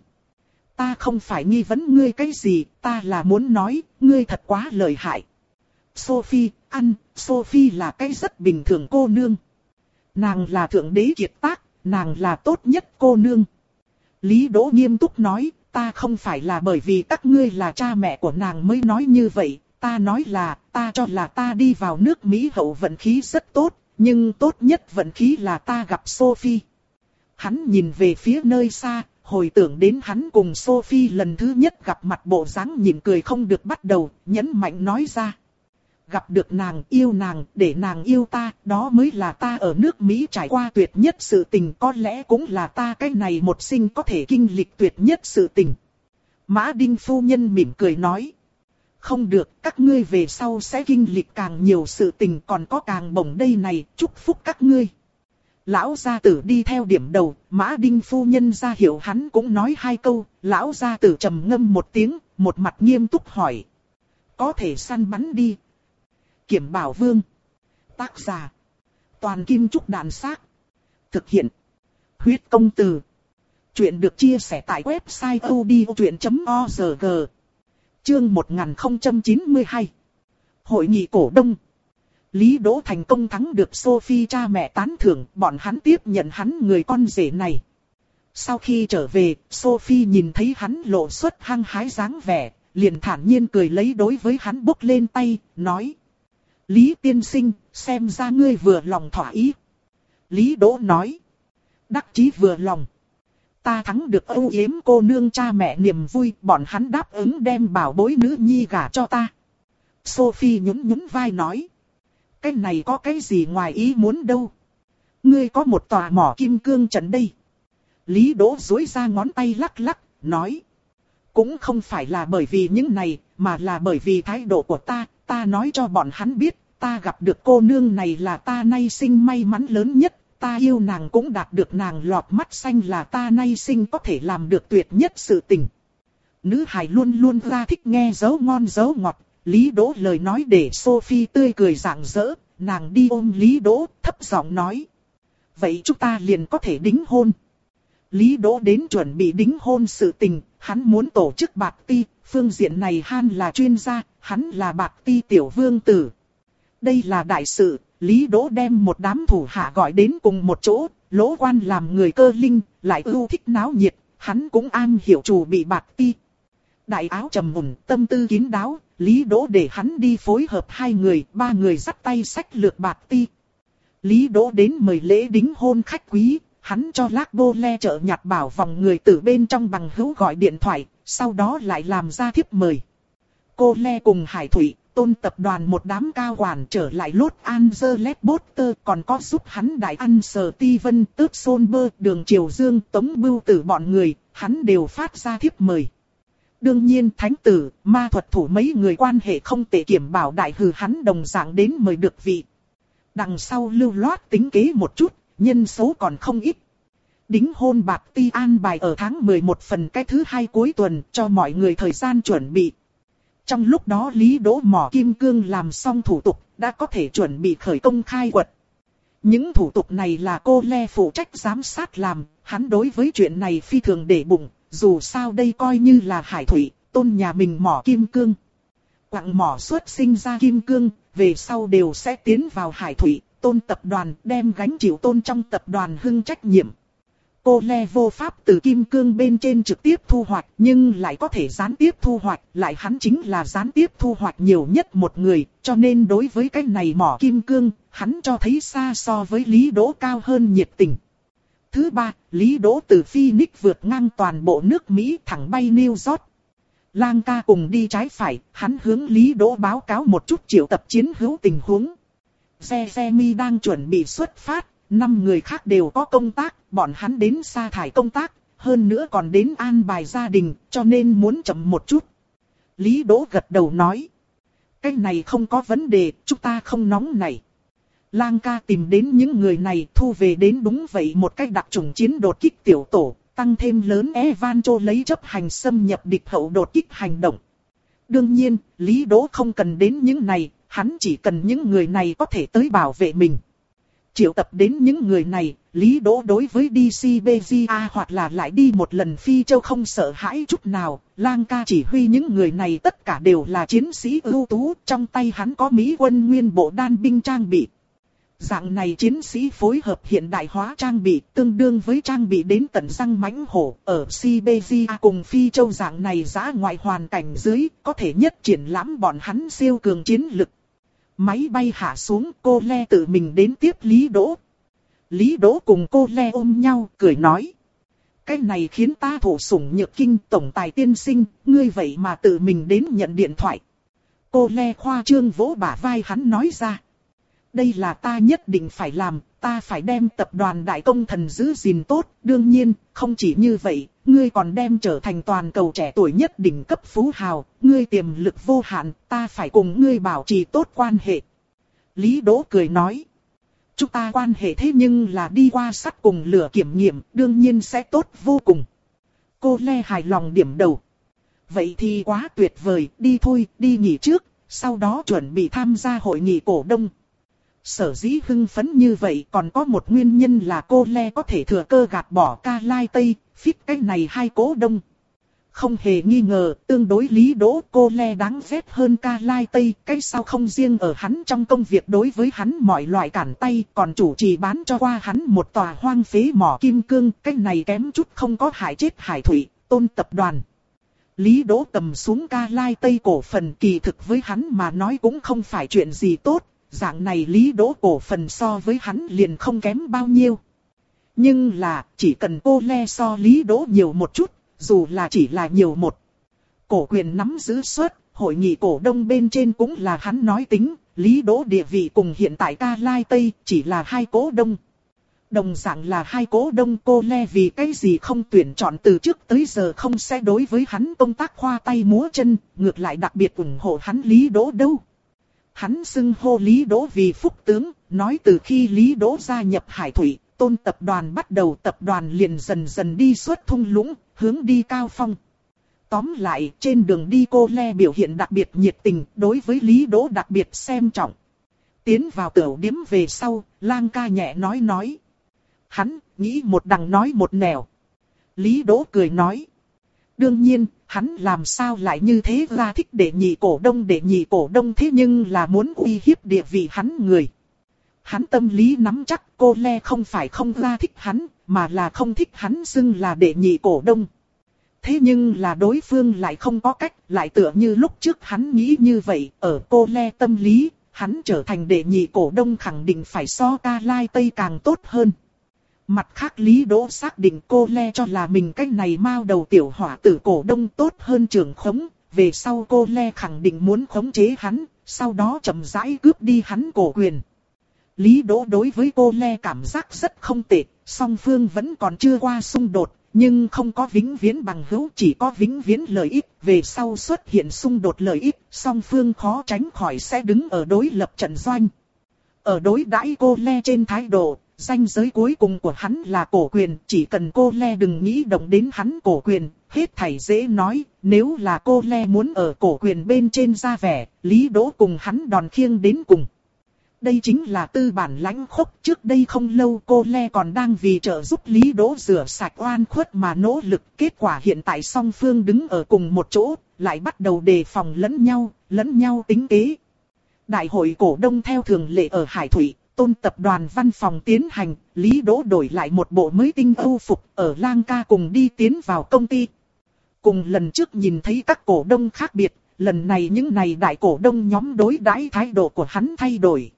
Ta không phải nghi vấn ngươi cái gì, ta là muốn nói, ngươi thật quá lợi hại. Sophie, ăn, Sophie là cái rất bình thường cô nương. Nàng là thượng đế kiệt tác, nàng là tốt nhất cô nương. Lý Đỗ nghiêm túc nói, ta không phải là bởi vì các ngươi là cha mẹ của nàng mới nói như vậy. Ta nói là, ta cho là ta đi vào nước Mỹ hậu vận khí rất tốt, nhưng tốt nhất vận khí là ta gặp Sophie. Hắn nhìn về phía nơi xa, hồi tưởng đến hắn cùng Sophie lần thứ nhất gặp mặt bộ dáng nhìn cười không được bắt đầu, nhấn mạnh nói ra. Gặp được nàng, yêu nàng, để nàng yêu ta, đó mới là ta ở nước Mỹ trải qua tuyệt nhất sự tình, có lẽ cũng là ta cái này một sinh có thể kinh lịch tuyệt nhất sự tình. Mã Đinh phu nhân mỉm cười nói. Không được, các ngươi về sau sẽ kinh lịch càng nhiều sự tình, còn có càng bổng đây này, chúc phúc các ngươi. Lão gia tử đi theo điểm đầu, Mã Đinh phu nhân ra hiệu hắn cũng nói hai câu, lão gia tử trầm ngâm một tiếng, một mặt nghiêm túc hỏi. Có thể săn bắn đi. Kiểm Bảo Vương. Tác giả. Toàn Kim Trúc Đàn Xác. Thực hiện. Huyết Công Từ. Chuyện được chia sẻ tại website odchuyện chấm org. Chương một nghìn không trăm chín mươi hai. Hội nghị cổ đông. Lý Đỗ thành công thắng được Sophie cha mẹ tán thưởng, bọn hắn tiếp nhận hắn người con rể này. Sau khi trở về, Sophie nhìn thấy hắn lộ xuất hăng hái dáng vẻ, liền thản nhiên cười lấy đối với hắn bốc lên tay, nói. Lý tiên sinh, xem ra ngươi vừa lòng thỏa ý. Lý Đỗ nói. Đắc chí vừa lòng. Ta thắng được âu yếm cô nương cha mẹ niềm vui, bọn hắn đáp ứng đem bảo bối nữ nhi gả cho ta. Sophie nhún nhún vai nói. Cái này có cái gì ngoài ý muốn đâu. Ngươi có một tòa mỏ kim cương trận đây. Lý Đỗ duỗi ra ngón tay lắc lắc, nói. Cũng không phải là bởi vì những này, mà là bởi vì thái độ của ta. Ta nói cho bọn hắn biết, ta gặp được cô nương này là ta nay sinh may mắn lớn nhất. Ta yêu nàng cũng đạt được nàng lọt mắt xanh là ta nay sinh có thể làm được tuyệt nhất sự tình. Nữ hài luôn luôn ra thích nghe dấu ngon dấu ngọt. Lý Đỗ lời nói để Sophie tươi cười rạng rỡ. Nàng đi ôm Lý Đỗ thấp giọng nói. Vậy chúng ta liền có thể đính hôn. Lý Đỗ đến chuẩn bị đính hôn sự tình. Hắn muốn tổ chức bạc ti. Phương diện này Han là chuyên gia. Hắn là bạc ti tiểu vương tử. Đây là đại sự. Lý Đỗ đem một đám thủ hạ gọi đến cùng một chỗ, Lỗ Quan làm người cơ linh, lại ưu thích náo nhiệt, hắn cũng an hiểu chủ bị bạc ti. Đại áo trầm mùn, tâm tư kín đáo, Lý Đỗ để hắn đi phối hợp hai người, ba người dắt tay xách lược bạc ti. Lý Đỗ đến mời lễ đính hôn khách quý, hắn cho Lác Bô Le trợ nhặt bảo vòng người từ bên trong bằng hữu gọi điện thoại, sau đó lại làm ra thiếp mời. Cô Le cùng Hải Thủy, Tôn tập đoàn một đám cao quản trở lại Los Angeles Poster, còn có giúp hắn đại ăn Steven, Tước Solberg, Đường Triều Dương, Tống Bưu Tử bọn người, hắn đều phát ra thiếp mời. Đương nhiên thánh tử, ma thuật thủ mấy người quan hệ không tệ Kiểm Bảo đại hừ hắn đồng dạng đến mời được vị. Đằng sau lưu loát tính kế một chút, nhân số còn không ít. Đính hôn bạc ti an bài ở tháng mười một phần cái thứ hai cuối tuần cho mọi người thời gian chuẩn bị. Trong lúc đó Lý Đỗ mỏ kim cương làm xong thủ tục, đã có thể chuẩn bị khởi công khai quật. Những thủ tục này là cô Le phụ trách giám sát làm, hắn đối với chuyện này phi thường để bụng, dù sao đây coi như là hải thủy, Tôn nhà mình mỏ kim cương. Quặng mỏ xuất sinh ra kim cương, về sau đều sẽ tiến vào hải thủy, Tôn tập đoàn đem gánh chịu Tôn trong tập đoàn hưng trách nhiệm. Cô Le vô pháp từ kim cương bên trên trực tiếp thu hoạch, nhưng lại có thể gián tiếp thu hoạch, lại hắn chính là gián tiếp thu hoạch nhiều nhất một người, cho nên đối với cái này mỏ kim cương, hắn cho thấy xa so với Lý Đỗ cao hơn nhiệt tình. Thứ ba, Lý Đỗ từ Phoenix vượt ngang toàn bộ nước Mỹ thẳng bay New York. Lang ca cùng đi trái phải, hắn hướng Lý Đỗ báo cáo một chút triệu tập chiến hữu tình huống. Jeremy đang chuẩn bị xuất phát. Năm người khác đều có công tác, bọn hắn đến sa thải công tác, hơn nữa còn đến an bài gia đình, cho nên muốn chậm một chút. Lý Đỗ gật đầu nói. Cái này không có vấn đề, chúng ta không nóng này. Lang ca tìm đến những người này thu về đến đúng vậy một cách đặc chủng chiến đột kích tiểu tổ, tăng thêm lớn Evancho lấy chấp hành xâm nhập địch hậu đột kích hành động. Đương nhiên, Lý Đỗ không cần đến những này, hắn chỉ cần những người này có thể tới bảo vệ mình. Triệu tập đến những người này, Lý Đỗ đối với đi xê bê giê a hoặc là lại đi một lần Phi Châu không sợ hãi chút nào. Lang ca chỉ huy những người này tất cả đều là chiến sĩ ưu tú, trong tay hắn có Mỹ quân nguyên bộ đan binh trang bị. Dạng này chiến sĩ phối hợp hiện đại hóa trang bị tương đương với trang bị đến tận răng mãnh hổ. Ở xê bê giê a cùng Phi Châu dạng này giã ngoại hoàn cảnh dưới, có thể nhất triển lãm bọn hắn siêu cường chiến lực. Máy bay hạ xuống, cô Le tự mình đến tiếp Lý Đỗ. Lý Đỗ cùng cô Le ôm nhau, cười nói. Cái này khiến ta thổ sủng nhược kinh tổng tài tiên sinh, ngươi vậy mà tự mình đến nhận điện thoại. Cô Le khoa trương vỗ bả vai hắn nói ra. Đây là ta nhất định phải làm, ta phải đem tập đoàn đại công thần giữ gìn tốt. Đương nhiên, không chỉ như vậy, ngươi còn đem trở thành toàn cầu trẻ tuổi nhất đỉnh cấp phú hào. Ngươi tiềm lực vô hạn, ta phải cùng ngươi bảo trì tốt quan hệ. Lý Đỗ cười nói. Chúng ta quan hệ thế nhưng là đi qua sắt cùng lửa kiểm nghiệm, đương nhiên sẽ tốt vô cùng. Cô Le hài lòng điểm đầu. Vậy thì quá tuyệt vời, đi thôi, đi nghỉ trước, sau đó chuẩn bị tham gia hội nghị cổ đông. Sở dĩ hưng phấn như vậy còn có một nguyên nhân là cô Le có thể thừa cơ gạt bỏ Ca Lai Tây, fit cái này hai cổ đông. Không hề nghi ngờ, tương đối Lý Đỗ cô Le đáng ghét hơn Ca Lai Tây, cái sao không riêng ở hắn trong công việc đối với hắn mọi loại cản tay, còn chủ trì bán cho qua hắn một tòa hoang phế mỏ kim cương, cái này kém chút không có hại chết hải thủy, Tôn tập đoàn. Lý Đỗ cầm xuống Ca Lai Tây cổ phần kỳ thực với hắn mà nói cũng không phải chuyện gì tốt. Dạng này Lý Đỗ cổ phần so với hắn liền không kém bao nhiêu. Nhưng là, chỉ cần cô Le so Lý Đỗ nhiều một chút, dù là chỉ là nhiều một. Cổ quyền nắm giữ suất, hội nghị cổ đông bên trên cũng là hắn nói tính, Lý Đỗ địa vị cùng hiện tại Ca Lai Tây chỉ là hai cổ đông. Đồng dạng là hai cổ đông cô Le vì cái gì không tuyển chọn từ trước tới giờ không sẽ đối với hắn công tác khoa tay múa chân, ngược lại đặc biệt ủng hộ hắn Lý Đỗ đâu. Hắn xưng hô Lý Đỗ vì phúc tướng, nói từ khi Lý Đỗ gia nhập Hải Thủy, Tôn tập đoàn bắt đầu tập đoàn liền dần dần đi xuất thung lũng, hướng đi cao phong. Tóm lại, trên đường đi cô Le biểu hiện đặc biệt nhiệt tình, đối với Lý Đỗ đặc biệt xem trọng. Tiến vào tửu điếm về sau, Lang ca nhẹ nói nói. Hắn, nghĩ một đằng nói một nẻo. Lý Đỗ cười nói. Đương nhiên, hắn làm sao lại như thế ra thích để nhị cổ đông để nhị cổ đông thế nhưng là muốn uy hiếp địa vị hắn người. Hắn tâm lý nắm chắc cô Le không phải không ra thích hắn, mà là không thích hắn xưng là để nhị cổ đông. Thế nhưng là đối phương lại không có cách, lại tựa như lúc trước hắn nghĩ như vậy, ở cô Le tâm lý, hắn trở thành đệ nhị cổ đông khẳng định phải so Ca Lai Tây càng tốt hơn. Mặt khác Lý Đỗ xác định cô Le cho là mình cái này mao đầu tiểu hỏa tử cổ đông tốt hơn trưởng khống, về sau cô Le khẳng định muốn khống chế hắn, sau đó chậm rãi cướp đi hắn cổ quyền. Lý Đỗ đối với cô Le cảm giác rất không tệ, song phương vẫn còn chưa qua xung đột, nhưng không có vĩnh viễn bằng hữu, chỉ có vĩnh viễn lợi ích. Về sau xuất hiện xung đột lợi ích, song phương khó tránh khỏi sẽ đứng ở đối lập trận doanh. Ở đối đãi cô Le trên thái độ, ranh giới cuối cùng của hắn là cổ quyền, chỉ cần cô Le đừng nghĩ động đến hắn cổ quyền, hết thảy dễ nói. Nếu là cô Le muốn ở cổ quyền bên trên ra vẻ, Lý Đỗ cùng hắn đòn khiêng đến cùng. Đây chính là tư bản lãnh khốc. Trước đây không lâu cô Le còn đang vì trợ giúp Lý Đỗ rửa sạch oan khuất mà nỗ lực. Kết quả hiện tại song phương đứng ở cùng một chỗ, lại bắt đầu đề phòng lẫn nhau, lẫn nhau tính kế. Đại hội cổ đông theo thường lệ ở Hải Thủy, Tôn tập đoàn văn phòng tiến hành, Lý Đỗ đổi lại một bộ mới tinh âu phục, ở Lang Ca cùng đi tiến vào công ty. Cùng lần trước nhìn thấy các cổ đông khác biệt, lần này những này đại cổ đông nhóm đối đãi thái độ của hắn thay đổi.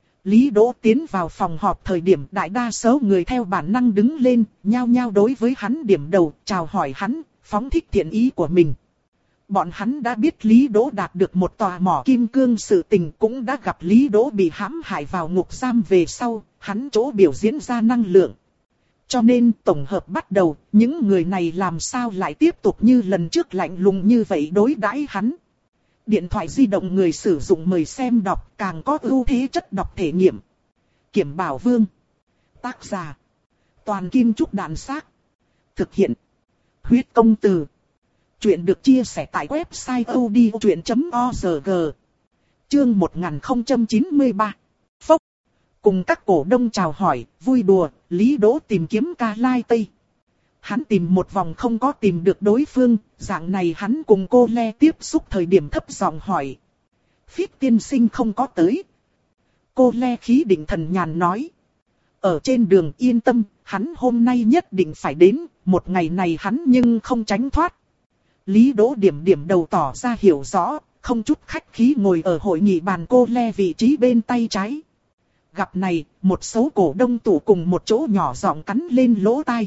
Lý Đỗ tiến vào phòng họp thời điểm đại đa số người theo bản năng đứng lên, nhao nhao đối với hắn điểm đầu, chào hỏi hắn, phóng thích thiện ý của mình. Bọn hắn đã biết Lý Đỗ đạt được một tòa mỏ kim cương sự tình, cũng đã gặp Lý Đỗ bị hãm hại vào ngục giam về sau, hắn chỗ biểu diễn ra năng lượng. Cho nên tổng hợp bắt đầu, những người này làm sao lại tiếp tục như lần trước lạnh lùng như vậy đối đãi hắn. Điện thoại di động người sử dụng mời xem đọc, càng có ưu thế chất đọc thể nghiệm. Kiểm Bảo Vương. Tác giả. Toàn Kim Trúc Đàn Xác. Thực hiện. Huyết Công Từ. Chuyện được chia sẻ tại website odchuyện chấm org. Chương một nghìn không trăm chín mươi ba. Phốc. Cùng các cổ đông chào hỏi, vui đùa, Lý Đỗ tìm kiếm Ca Lai Tây. Hắn tìm một vòng không có tìm được đối phương, dạng này hắn cùng cô Le tiếp xúc thời điểm thấp giọng hỏi. Phít tiên sinh không có tới. Cô Le khí định thần nhàn nói. Ở trên đường yên tâm, hắn hôm nay nhất định phải đến, một ngày này hắn nhưng không tránh thoát. Lý Đỗ điểm điểm đầu tỏ ra hiểu rõ, không chút khách khí ngồi ở hội nghị bàn cô Le vị trí bên tay trái. Gặp này, một số cổ đông tụ cùng một chỗ nhỏ giọng cắn lên lỗ tai.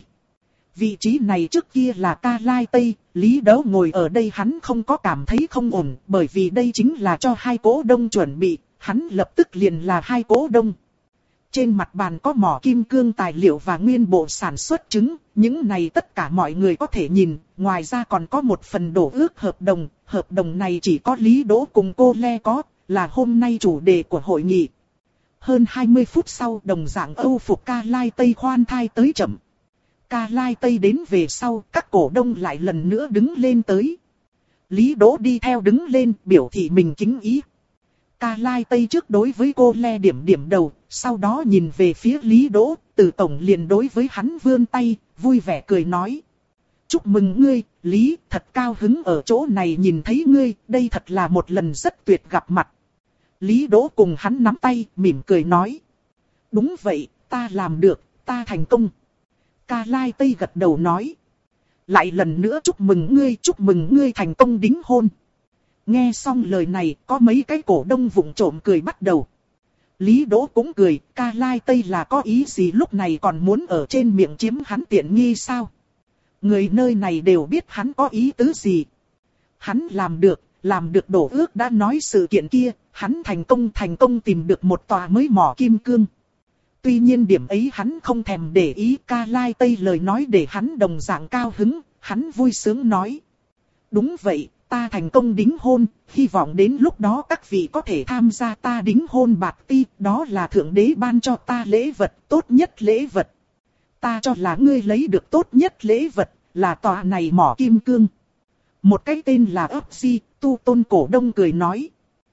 Vị trí này trước kia là Ca Lai Tây, Lý Đỗ ngồi ở đây hắn không có cảm thấy không ổn, bởi vì đây chính là cho hai cổ đông chuẩn bị, hắn lập tức liền là hai cổ đông. Trên mặt bàn có mỏ kim cương tài liệu và nguyên bộ sản xuất trứng, những này tất cả mọi người có thể nhìn, ngoài ra còn có một phần đổ ước hợp đồng, hợp đồng này chỉ có Lý Đỗ cùng cô Le có, là hôm nay chủ đề của hội nghị. Hơn hai mươi phút sau đồng dạng âu phục Ca Lai Tây khoan thai tới chậm. Ca Lai Tây đến về sau, các cổ đông lại lần nữa đứng lên tới. Lý Đỗ đi theo đứng lên, biểu thị mình kính ý. Ca Lai Tây trước đối với cô Le điểm điểm đầu, sau đó nhìn về phía Lý Đỗ, từ tổng liền đối với hắn vươn tay, vui vẻ cười nói. Chúc mừng ngươi, Lý, thật cao hứng ở chỗ này nhìn thấy ngươi, đây thật là một lần rất tuyệt gặp mặt. Lý Đỗ cùng hắn nắm tay, mỉm cười nói. Đúng vậy, ta làm được, ta thành công. Ca Lai Tây gật đầu nói. Lại lần nữa chúc mừng ngươi, chúc mừng ngươi thành công đính hôn. Nghe xong lời này, có mấy cái cổ đông vụng trộm cười bắt đầu. Lý Đỗ cũng cười, Ca Lai Tây là có ý gì lúc này còn muốn ở trên miệng chiếm hắn tiện nghi sao? Người nơi này đều biết hắn có ý tứ gì. Hắn làm được, làm được đổ ước đã nói sự kiện kia, hắn thành công thành công tìm được một tòa mới mỏ kim cương. Tuy nhiên điểm ấy hắn không thèm để ý, Ca Lai Tây lời nói để hắn đồng dạng cao hứng, hắn vui sướng nói. Đúng vậy, ta thành công đính hôn, hy vọng đến lúc đó các vị có thể tham gia ta đính hôn party, đó là thượng đế ban cho ta lễ vật, tốt nhất lễ vật. Ta cho là ngươi lấy được tốt nhất lễ vật, là tòa này mỏ kim cương. Một cái tên là ấp si, tu tôn cổ đông cười nói.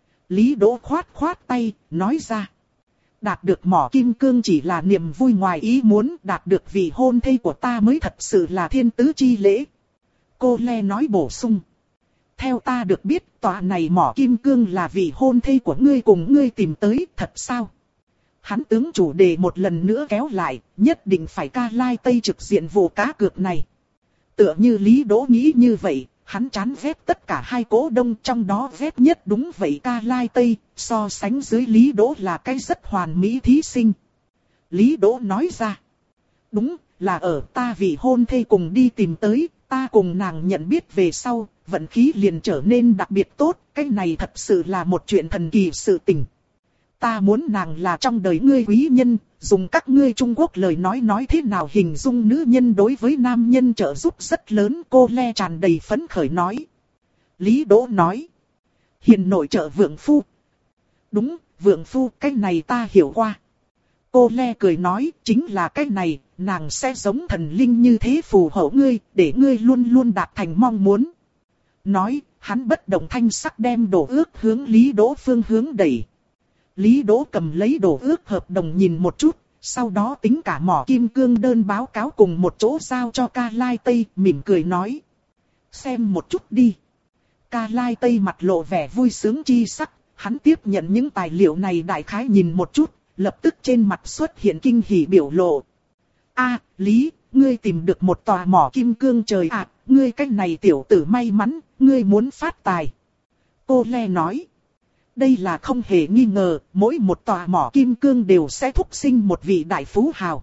Lý Đỗ khoát khoát tay, nói ra. Đạt được mỏ kim cương chỉ là niềm vui ngoài ý muốn, đạt được vị hôn thê của ta mới thật sự là thiên tứ chi lễ. Cô Le nói bổ sung. Theo ta được biết, tòa này mỏ kim cương là vị hôn thê của ngươi cùng ngươi tìm tới, thật sao? Hắn tướng chủ đề một lần nữa kéo lại, nhất định phải Ca Lai Tây trực diện vụ cá cược này. Tựa như Lý Đỗ nghĩ như vậy, hắn chán ghét tất cả hai cổ đông, trong đó ghét nhất đúng vậy Ca Lai Tây, so sánh dưới Lý Đỗ là cái rất hoàn mỹ thí sinh. Lý Đỗ nói ra, đúng là ở ta vì hôn thê cùng đi tìm tới, ta cùng nàng nhận biết về sau, vận khí liền trở nên đặc biệt tốt, cái này thật sự là một chuyện thần kỳ sự tình. Ta muốn nàng là trong đời ngươi quý nhân, Dùng các ngươi Trung Quốc lời nói nói thế nào hình dung nữ nhân đối với nam nhân trợ giúp rất lớn, cô Le tràn đầy phấn khởi nói. Lý Đỗ nói. Hiền nội trợ vượng phu. Đúng, vượng phu, cái này ta hiểu qua. Cô Le cười nói, chính là cái này, nàng sẽ giống thần linh như thế phù hộ ngươi, để ngươi luôn luôn đạt thành mong muốn. Nói, hắn bất động thanh sắc đem đổ ước hướng Lý Đỗ phương hướng đẩy. Lý Đỗ cầm lấy đổ ước hợp đồng nhìn một chút, sau đó tính cả mỏ kim cương đơn báo cáo cùng một chỗ giao cho Ca Lai Tây, mỉm cười nói. Xem một chút đi. Ca Lai Tây mặt lộ vẻ vui sướng chi sắc, hắn tiếp nhận những tài liệu này đại khái nhìn một chút, lập tức trên mặt xuất hiện kinh hỉ biểu lộ. A, Lý, ngươi tìm được một tòa mỏ kim cương trời ạ, à, ngươi cách này tiểu tử may mắn, ngươi muốn phát tài. Cô Le nói. Đây là không hề nghi ngờ, mỗi một tòa mỏ kim cương đều sẽ thúc sinh một vị đại phú hào.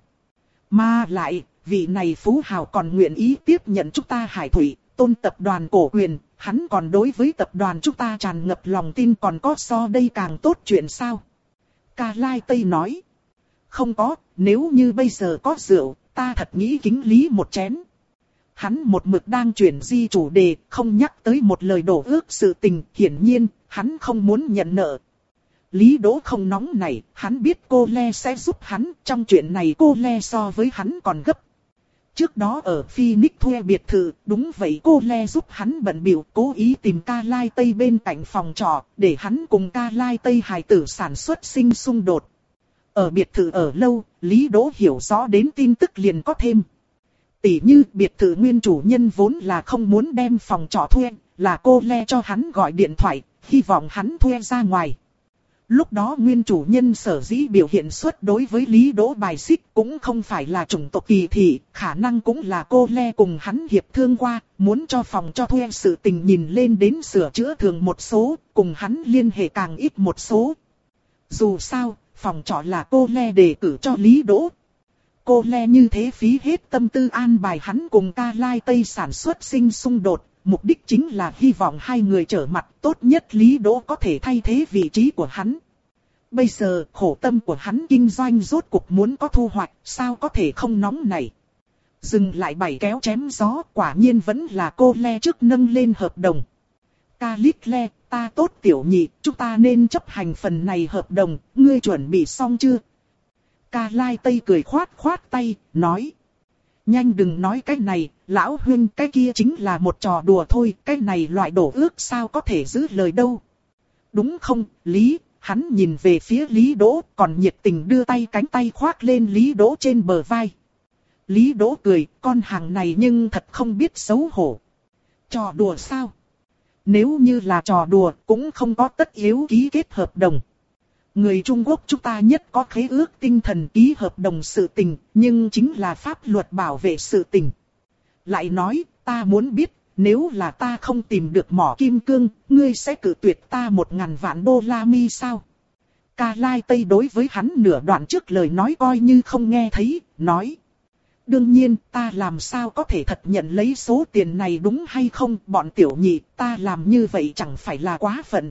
Mà lại, vị này phú hào còn nguyện ý tiếp nhận chúng ta Hải Thủy, Tôn tập đoàn cổ quyền, hắn còn đối với tập đoàn chúng ta tràn ngập lòng tin, còn có so đây càng tốt chuyện sao? Ca Lai Tây nói. Không có, nếu như bây giờ có rượu, ta thật nghĩ kính Lý một chén. Hắn một mực đang chuyển di chủ đề, không nhắc tới một lời đổ ước sự tình, hiển nhiên, hắn không muốn nhận nợ. Lý Đỗ không nóng này, hắn biết cô Le sẽ giúp hắn, trong chuyện này cô Le so với hắn còn gấp. Trước đó ở Phoenix thuê biệt thự, đúng vậy cô Le giúp hắn bận bịu cố ý tìm Ca Lai Tây bên cạnh phòng trọ, để hắn cùng Ca Lai Tây hài tử sản xuất sinh xung đột. Ở biệt thự ở lâu, Lý Đỗ hiểu rõ đến tin tức liền có thêm. Tỷ như biệt thự nguyên chủ nhân vốn là không muốn đem phòng trọ thuê, là cô Le cho hắn gọi điện thoại, hy vọng hắn thuê ra ngoài. Lúc đó nguyên chủ nhân sở dĩ biểu hiện xuất đối với Lý Đỗ bài xích cũng không phải là chủng tộc kỳ thị, khả năng cũng là cô Le cùng hắn hiệp thương qua, muốn cho phòng cho thuê sự tình nhìn lên đến sửa chữa thường một số, cùng hắn liên hệ càng ít một số. Dù sao, phòng trọ là cô Le đề cử cho Lý Đỗ. Cô Le như thế phí hết tâm tư an bài hắn cùng Ca Lai Tây sản xuất sinh xung đột, mục đích chính là hy vọng hai người trở mặt, tốt nhất Lý Đỗ có thể thay thế vị trí của hắn. Bây giờ khổ tâm của hắn kinh doanh rốt cục muốn có thu hoạch, sao có thể không nóng này. Dừng lại bảy kéo chém gió, quả nhiên vẫn là cô Le trước nâng lên hợp đồng. Ca Lít Le, ta tốt tiểu nhị, chúng ta nên chấp hành phần này hợp đồng, ngươi chuẩn bị xong chưa? Ca Lai Tây cười khoát khoát tay, nói. Nhanh đừng nói cái này, lão huynh, cái kia chính là một trò đùa thôi, cái này loại đổ ước sao có thể giữ lời đâu. Đúng không, Lý, hắn nhìn về phía Lý Đỗ, còn nhiệt tình đưa tay cánh tay khoác lên Lý Đỗ trên bờ vai. Lý Đỗ cười, con hàng này nhưng thật không biết xấu hổ. Trò đùa sao? Nếu như là trò đùa, cũng không có tất yếu ký kết hợp đồng. Người Trung Quốc chúng ta nhất có khế ước tinh thần ký hợp đồng sự tình, nhưng chính là pháp luật bảo vệ sự tình. Lại nói, ta muốn biết, nếu là ta không tìm được mỏ kim cương, ngươi sẽ cự tuyệt ta một ngàn vạn đô la mi sao? Ca Lai Tây đối với hắn nửa đoạn trước lời nói coi như không nghe thấy, nói. Đương nhiên, ta làm sao có thể thật nhận lấy số tiền này đúng hay không, bọn tiểu nhị, ta làm như vậy chẳng phải là quá phận.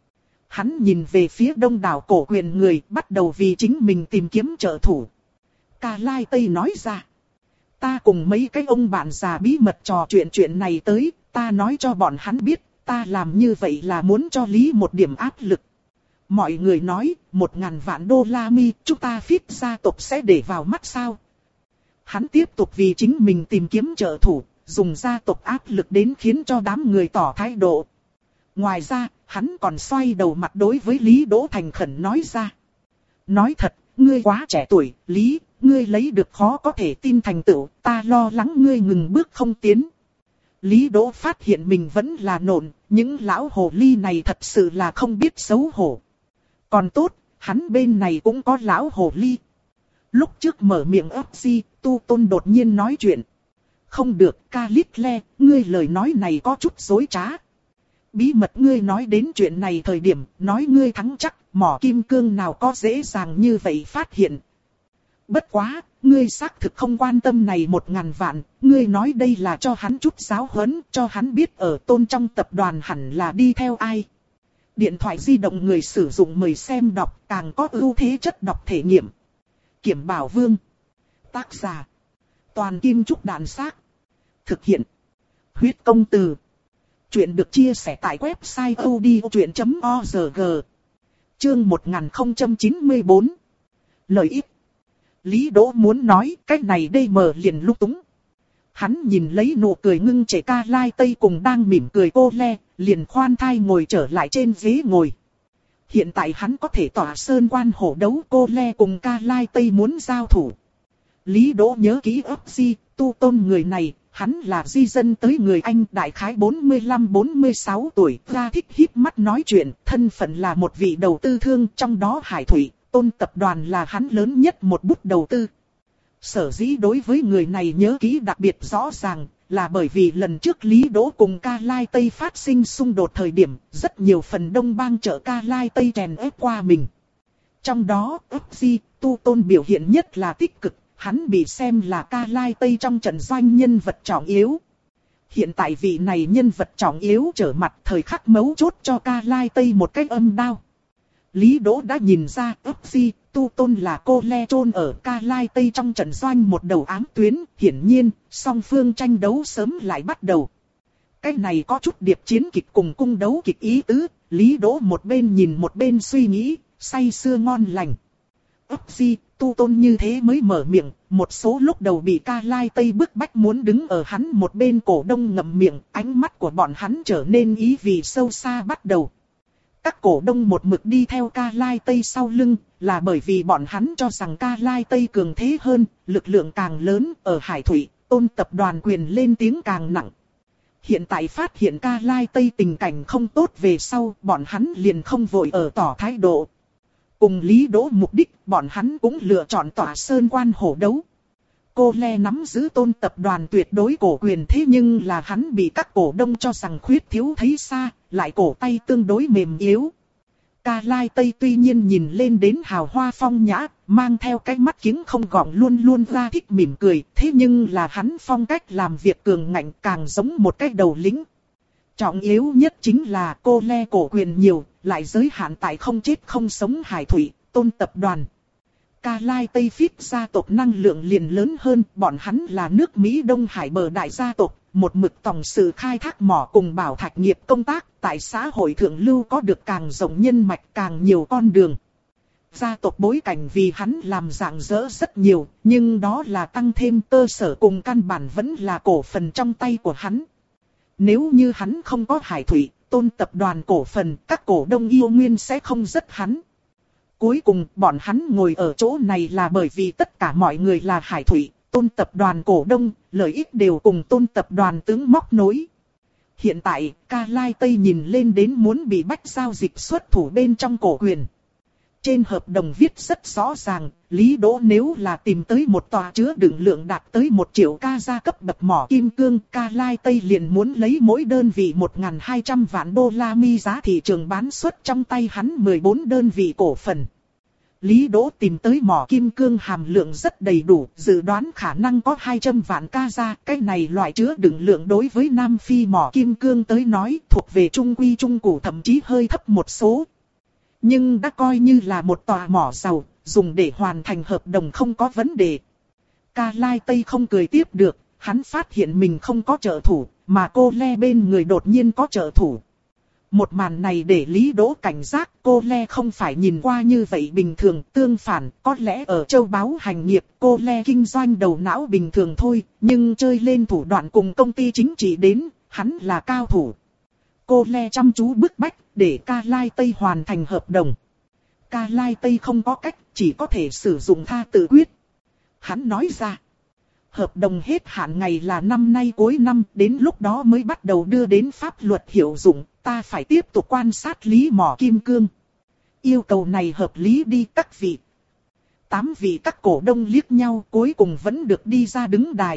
Hắn nhìn về phía đông đảo cổ quyền người, bắt đầu vì chính mình tìm kiếm trợ thủ. Ca Lai Tây nói ra. Ta cùng mấy cái ông bạn già bí mật trò chuyện chuyện này tới, ta nói cho bọn hắn biết, ta làm như vậy là muốn cho Lý một điểm áp lực. Mọi người nói, một ngàn vạn đô la mi, chúng ta Phít gia tộc sẽ để vào mắt sao? Hắn tiếp tục vì chính mình tìm kiếm trợ thủ, dùng gia tộc áp lực đến khiến cho đám người tỏ thái độ. Ngoài ra, hắn còn xoay đầu mặt đối với Lý Đỗ thành khẩn nói ra. Nói thật, ngươi quá trẻ tuổi, Lý, ngươi lấy được khó có thể tin thành tựu, ta lo lắng ngươi ngừng bước không tiến. Lý Đỗ phát hiện mình vẫn là nộn, những lão hồ ly này thật sự là không biết xấu hổ. Còn tốt, hắn bên này cũng có lão hồ ly. Lúc trước mở miệng ấp si, Tu Tôn đột nhiên nói chuyện. Không được, Ca Lít Le, ngươi lời nói này có chút dối trá. Bí mật ngươi nói đến chuyện này thời điểm, nói ngươi thắng chắc, mỏ kim cương nào có dễ dàng như vậy phát hiện. Bất quá, ngươi xác thực không quan tâm này một ngàn vạn, ngươi nói đây là cho hắn chút giáo huấn, cho hắn biết ở Tôn trong tập đoàn hẳn là đi theo ai. Điện thoại di động người sử dụng mời xem đọc, càng có ưu thế chất đọc thể nghiệm. Kiểm Bảo Vương. Tác giả. Toàn Kim Trúc Đàn Xác. Thực hiện. Huyết Công Từ. Chuyện được chia sẻ tại website odchuyện chấm org. Chương một nghìn không trăm chín mươi bốn. Lợi ích. Lý Đỗ muốn nói cách này đây mờ liền lúc túng. Hắn nhìn lấy nụ cười ngưng trệ Ca Lai Tây cùng đang mỉm cười cô Le, liền khoan thai ngồi trở lại trên ghế ngồi. Hiện tại hắn có thể tỏa sơn quan hổ đấu, cô Le cùng Ca Lai Tây muốn giao thủ. Lý Đỗ nhớ ký ức Di, Tu Tôn người này, hắn là di dân tới người Anh đại khái bốn mươi lăm bốn mươi sáu tuổi, ra thích híp mắt nói chuyện, thân phận là một vị đầu tư thương, trong đó Hải Thủy, Tôn tập đoàn là hắn lớn nhất một bút đầu tư. Sở dĩ đối với người này nhớ ký đặc biệt rõ ràng, là bởi vì lần trước Lý Đỗ cùng Ca Lai Tây phát sinh xung đột thời điểm, rất nhiều phần đông bang trợ Ca Lai Tây chèn ép qua mình. Trong đó, ức Di, Tu Tôn biểu hiện nhất là tích cực, hắn bị xem là Ca Lai Tây trong trận doanh nhân vật trọng yếu. Hiện tại vị này nhân vật trọng yếu trở mặt thời khắc mấu chốt cho Ca Lai Tây một cách âm đao. Lý Đỗ đã nhìn ra ức Di, Tu Tôn là cô Le chôn ở Ca Lai Tây trong trận doanh một đầu ám tuyến, hiển nhiên, song phương tranh đấu sớm lại bắt đầu. Cái này có chút điệp chiến kịch cùng cung đấu kịch ý tứ, Lý Đỗ một bên nhìn một bên suy nghĩ, say sưa ngon lành. Ức Di, Tu Tôn như thế mới mở miệng, một số lúc đầu bị Ca Lai Tây bức bách muốn đứng ở hắn một bên cổ đông ngậm miệng, ánh mắt của bọn hắn trở nên ý vị sâu xa bắt đầu. Các cổ đông một mực đi theo Ca Lai Tây sau lưng, là bởi vì bọn hắn cho rằng Ca Lai Tây cường thế hơn, lực lượng càng lớn, ở Hải Thủy, Tôn tập đoàn quyền lên tiếng càng nặng. Hiện tại phát hiện Ca Lai Tây tình cảnh không tốt về sau, bọn hắn liền không vội ở tỏ thái độ. Cùng Lý Đỗ mục đích, bọn hắn cũng lựa chọn tỏa sơn quan hổ đấu. Cô Le nắm giữ Tôn tập đoàn tuyệt đối cổ quyền, thế nhưng là hắn bị các cổ đông cho rằng khuyết thiếu thấy xa, lại cổ tay tương đối mềm yếu. Ca Lai Tây tuy nhiên nhìn lên đến hào hoa phong nhã, mang theo cái mắt kiếng không gọng luôn luôn ra thích mỉm cười, thế nhưng là hắn phong cách làm việc cường ngạnh càng giống một cái đầu lĩnh. Trọng yếu nhất chính là cô Le cổ quyền nhiều, lại giới hạn tại không chết không sống Hải Thủy, Tôn tập đoàn. Ca Lai Tây Phít gia tộc năng lượng liền lớn hơn, bọn hắn là nước Mỹ Đông Hải bờ đại gia tộc, một mực tổng sự khai thác mỏ cùng bảo thạch nghiệp công tác, tại xã hội thượng lưu có được càng rộng nhân mạch càng nhiều con đường. Gia tộc bối cảnh vì hắn làm rạng rỡ rất nhiều, nhưng đó là tăng thêm cơ sở cùng căn bản vẫn là cổ phần trong tay của hắn. Nếu như hắn không có Hải Thủy, Tôn tập đoàn cổ phần, các cổ đông yêu nguyên sẽ không rất hắn. Cuối cùng, bọn hắn ngồi ở chỗ này là bởi vì tất cả mọi người là Hải Thủy, Tôn tập đoàn cổ đông, lợi ích đều cùng Tôn tập đoàn tướng móc nối. Hiện tại, Ca Lai Tây nhìn lên đến muốn bị bách giao dịch xuất thủ bên trong cổ quyền. Trên hợp đồng viết rất rõ ràng, Lý Đỗ nếu là tìm tới một tòa chứa đựng lượng đạt tới một triệu ca gia cấp bậc mỏ kim cương, Ca Lai Tây liền muốn lấy mỗi đơn vị một nghìn hai trăm vạn đô la Mi giá thị trường bán xuất trong tay hắn mười bốn đơn vị cổ phần. Lý Đỗ tìm tới mỏ kim cương hàm lượng rất đầy đủ, dự đoán khả năng có hai trăm vạn ca gia. Cái này loại chứa đựng lượng đối với Nam Phi mỏ kim cương tới nói thuộc về trung quy trung cụ, thậm chí hơi thấp một số. Nhưng đã coi như là một tòa mỏ giàu, dùng để hoàn thành hợp đồng không có vấn đề. Ca Lai Tây không cười tiếp được, hắn phát hiện mình không có trợ thủ, mà cô Le bên người đột nhiên có trợ thủ. Một màn này để Lý Đỗ cảnh giác, cô Le không phải nhìn qua như vậy bình thường, tương phản, có lẽ ở châu báu hành nghiệp, cô Le kinh doanh đầu não bình thường thôi, nhưng chơi lên thủ đoạn cùng công ty chính trị đến, hắn là cao thủ. Cô Le chăm chú bức bách, để Ca Lai Tây hoàn thành hợp đồng. Ca Lai Tây không có cách, chỉ có thể sử dụng tha tự quyết. Hắn nói ra, hợp đồng hết hạn ngày là năm nay cuối năm, đến lúc đó mới bắt đầu đưa đến pháp luật hiệu dụng, ta phải tiếp tục quan sát lý mỏ kim cương. Yêu cầu này hợp lý đi các vị. Tám vị các cổ đông liếc nhau, cuối cùng vẫn được đi ra đứng đài.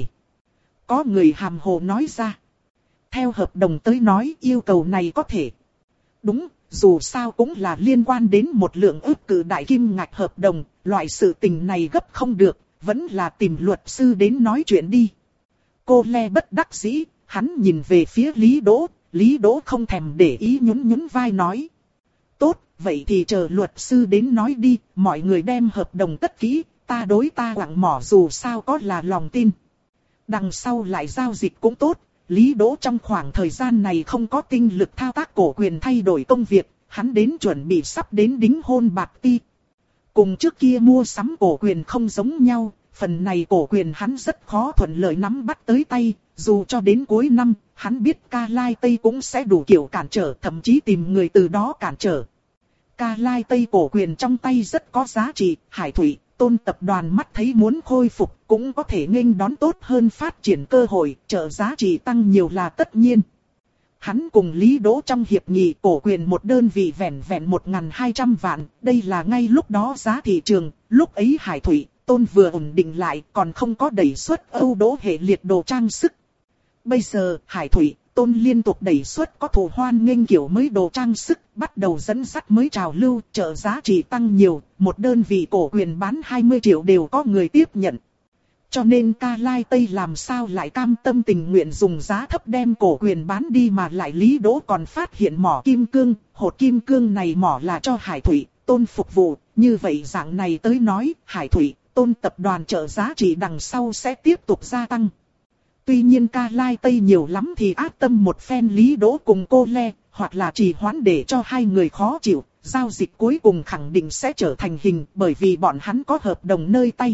Có người hàm hồ nói ra, theo hợp đồng tới nói yêu cầu này có thể. Đúng, dù sao cũng là liên quan đến một lượng ức cự đại kim ngạch hợp đồng, loại sự tình này gấp không được, vẫn là tìm luật sư đến nói chuyện đi. Cô Le bất đắc dĩ, hắn nhìn về phía Lý Đỗ, Lý Đỗ không thèm để ý nhún nhún vai nói. Tốt, vậy thì chờ luật sư đến nói đi, mọi người đem hợp đồng cất kỹ, ta đối ta quặng mỏ dù sao có là lòng tin. Đằng sau lại giao dịch cũng tốt, Lý Đỗ trong khoảng thời gian này không có tinh lực thao tác cổ quyền thay đổi công việc, hắn đến chuẩn bị sắp đến đính hôn bạc ti. Cùng trước kia mua sắm cổ quyền không giống nhau, phần này cổ quyền hắn rất khó thuận lợi nắm bắt tới tay, dù cho đến cuối năm, hắn biết Ca Lai Tây cũng sẽ đủ kiểu cản trở, thậm chí tìm người từ đó cản trở. Ca Lai Tây cổ quyền trong tay rất có giá trị, Hải Thủy, Tôn tập đoàn mắt thấy muốn khôi phục, cũng có thể nghênh đón tốt hơn phát triển cơ hội, trợ giá trị tăng nhiều là tất nhiên. Hắn cùng Lý Đỗ trong hiệp nghị cổ quyền một đơn vị vẹn vẹn một nghìn hai trăm vạn, đây là ngay lúc đó giá thị trường, lúc ấy Hải Thủy, Tôn vừa ổn định lại còn không có đẩy xuất Âu Đỗ hệ liệt đồ trang sức. Bây giờ Hải Thủy, Tôn liên tục đẩy xuất có thù hoan nghênh kiểu mới đồ trang sức, bắt đầu dẫn dắt mới trào lưu, trợ giá trị tăng nhiều, một đơn vị cổ quyền bán hai mươi triệu đều có người tiếp nhận. Cho nên Ca Lai Tây làm sao lại cam tâm tình nguyện dùng giá thấp đem cổ quyền bán đi, mà lại Lý Đỗ còn phát hiện mỏ kim cương, hột kim cương này mỏ là cho Hải Thủy, Tôn phục vụ, như vậy dạng này tới nói, Hải Thủy, Tôn tập đoàn trợ giá trị đằng sau sẽ tiếp tục gia tăng. Tuy nhiên Ca Lai Tây nhiều lắm thì áp tâm một phen Lý Đỗ cùng cô Le, hoặc là trì hoãn để cho hai người khó chịu, giao dịch cuối cùng khẳng định sẽ trở thành hình, bởi vì bọn hắn có hợp đồng nơi tay.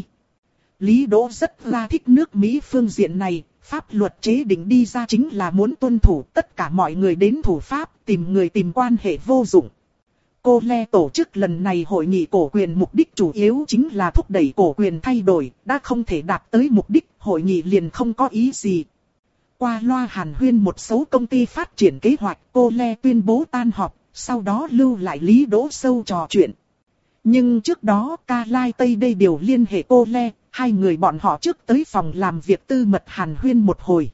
Lý Đỗ rất là thích nước Mỹ phương diện này, pháp luật chế định đi ra chính là muốn tuân thủ, tất cả mọi người đến thủ pháp, tìm người tìm quan hệ vô dụng. Cô Le tổ chức lần này hội nghị cổ quyền mục đích chủ yếu chính là thúc đẩy cổ quyền thay đổi, đã không thể đạt tới mục đích, hội nghị liền không có ý gì. Qua loa hàn huyên một số công ty phát triển kế hoạch, cô Le tuyên bố tan họp, sau đó lưu lại Lý Đỗ sâu trò chuyện. Nhưng trước đó Ca Lai Tây đây điều liên hệ cô Le, hai người bọn họ trước tới phòng làm việc tư mật hàn huyên một hồi.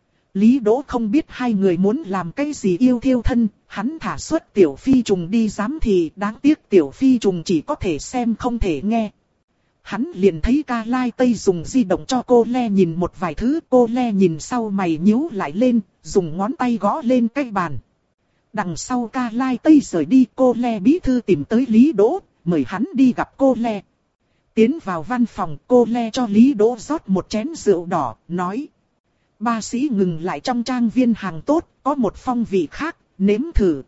Lý Đỗ không biết hai người muốn làm cái gì yêu thiêu thân, hắn thả xuất Tiểu Phi Trùng đi giám thị, đáng tiếc Tiểu Phi Trùng chỉ có thể xem không thể nghe. Hắn liền thấy Ca Lai Tây dùng di động cho cô Le nhìn một vài thứ, cô Le nhìn sau mày nhíu lại lên, dùng ngón tay gõ lên cái bàn. Đằng sau Ca Lai Tây rời đi, cô Le bí thư tìm tới Lý Đỗ, mời hắn đi gặp cô Le. Tiến vào văn phòng, cô Le cho Lý Đỗ rót một chén rượu đỏ, nói. Ba sĩ ngừng lại trong trang viên hàng tốt, có một phong vị khác, nếm thử.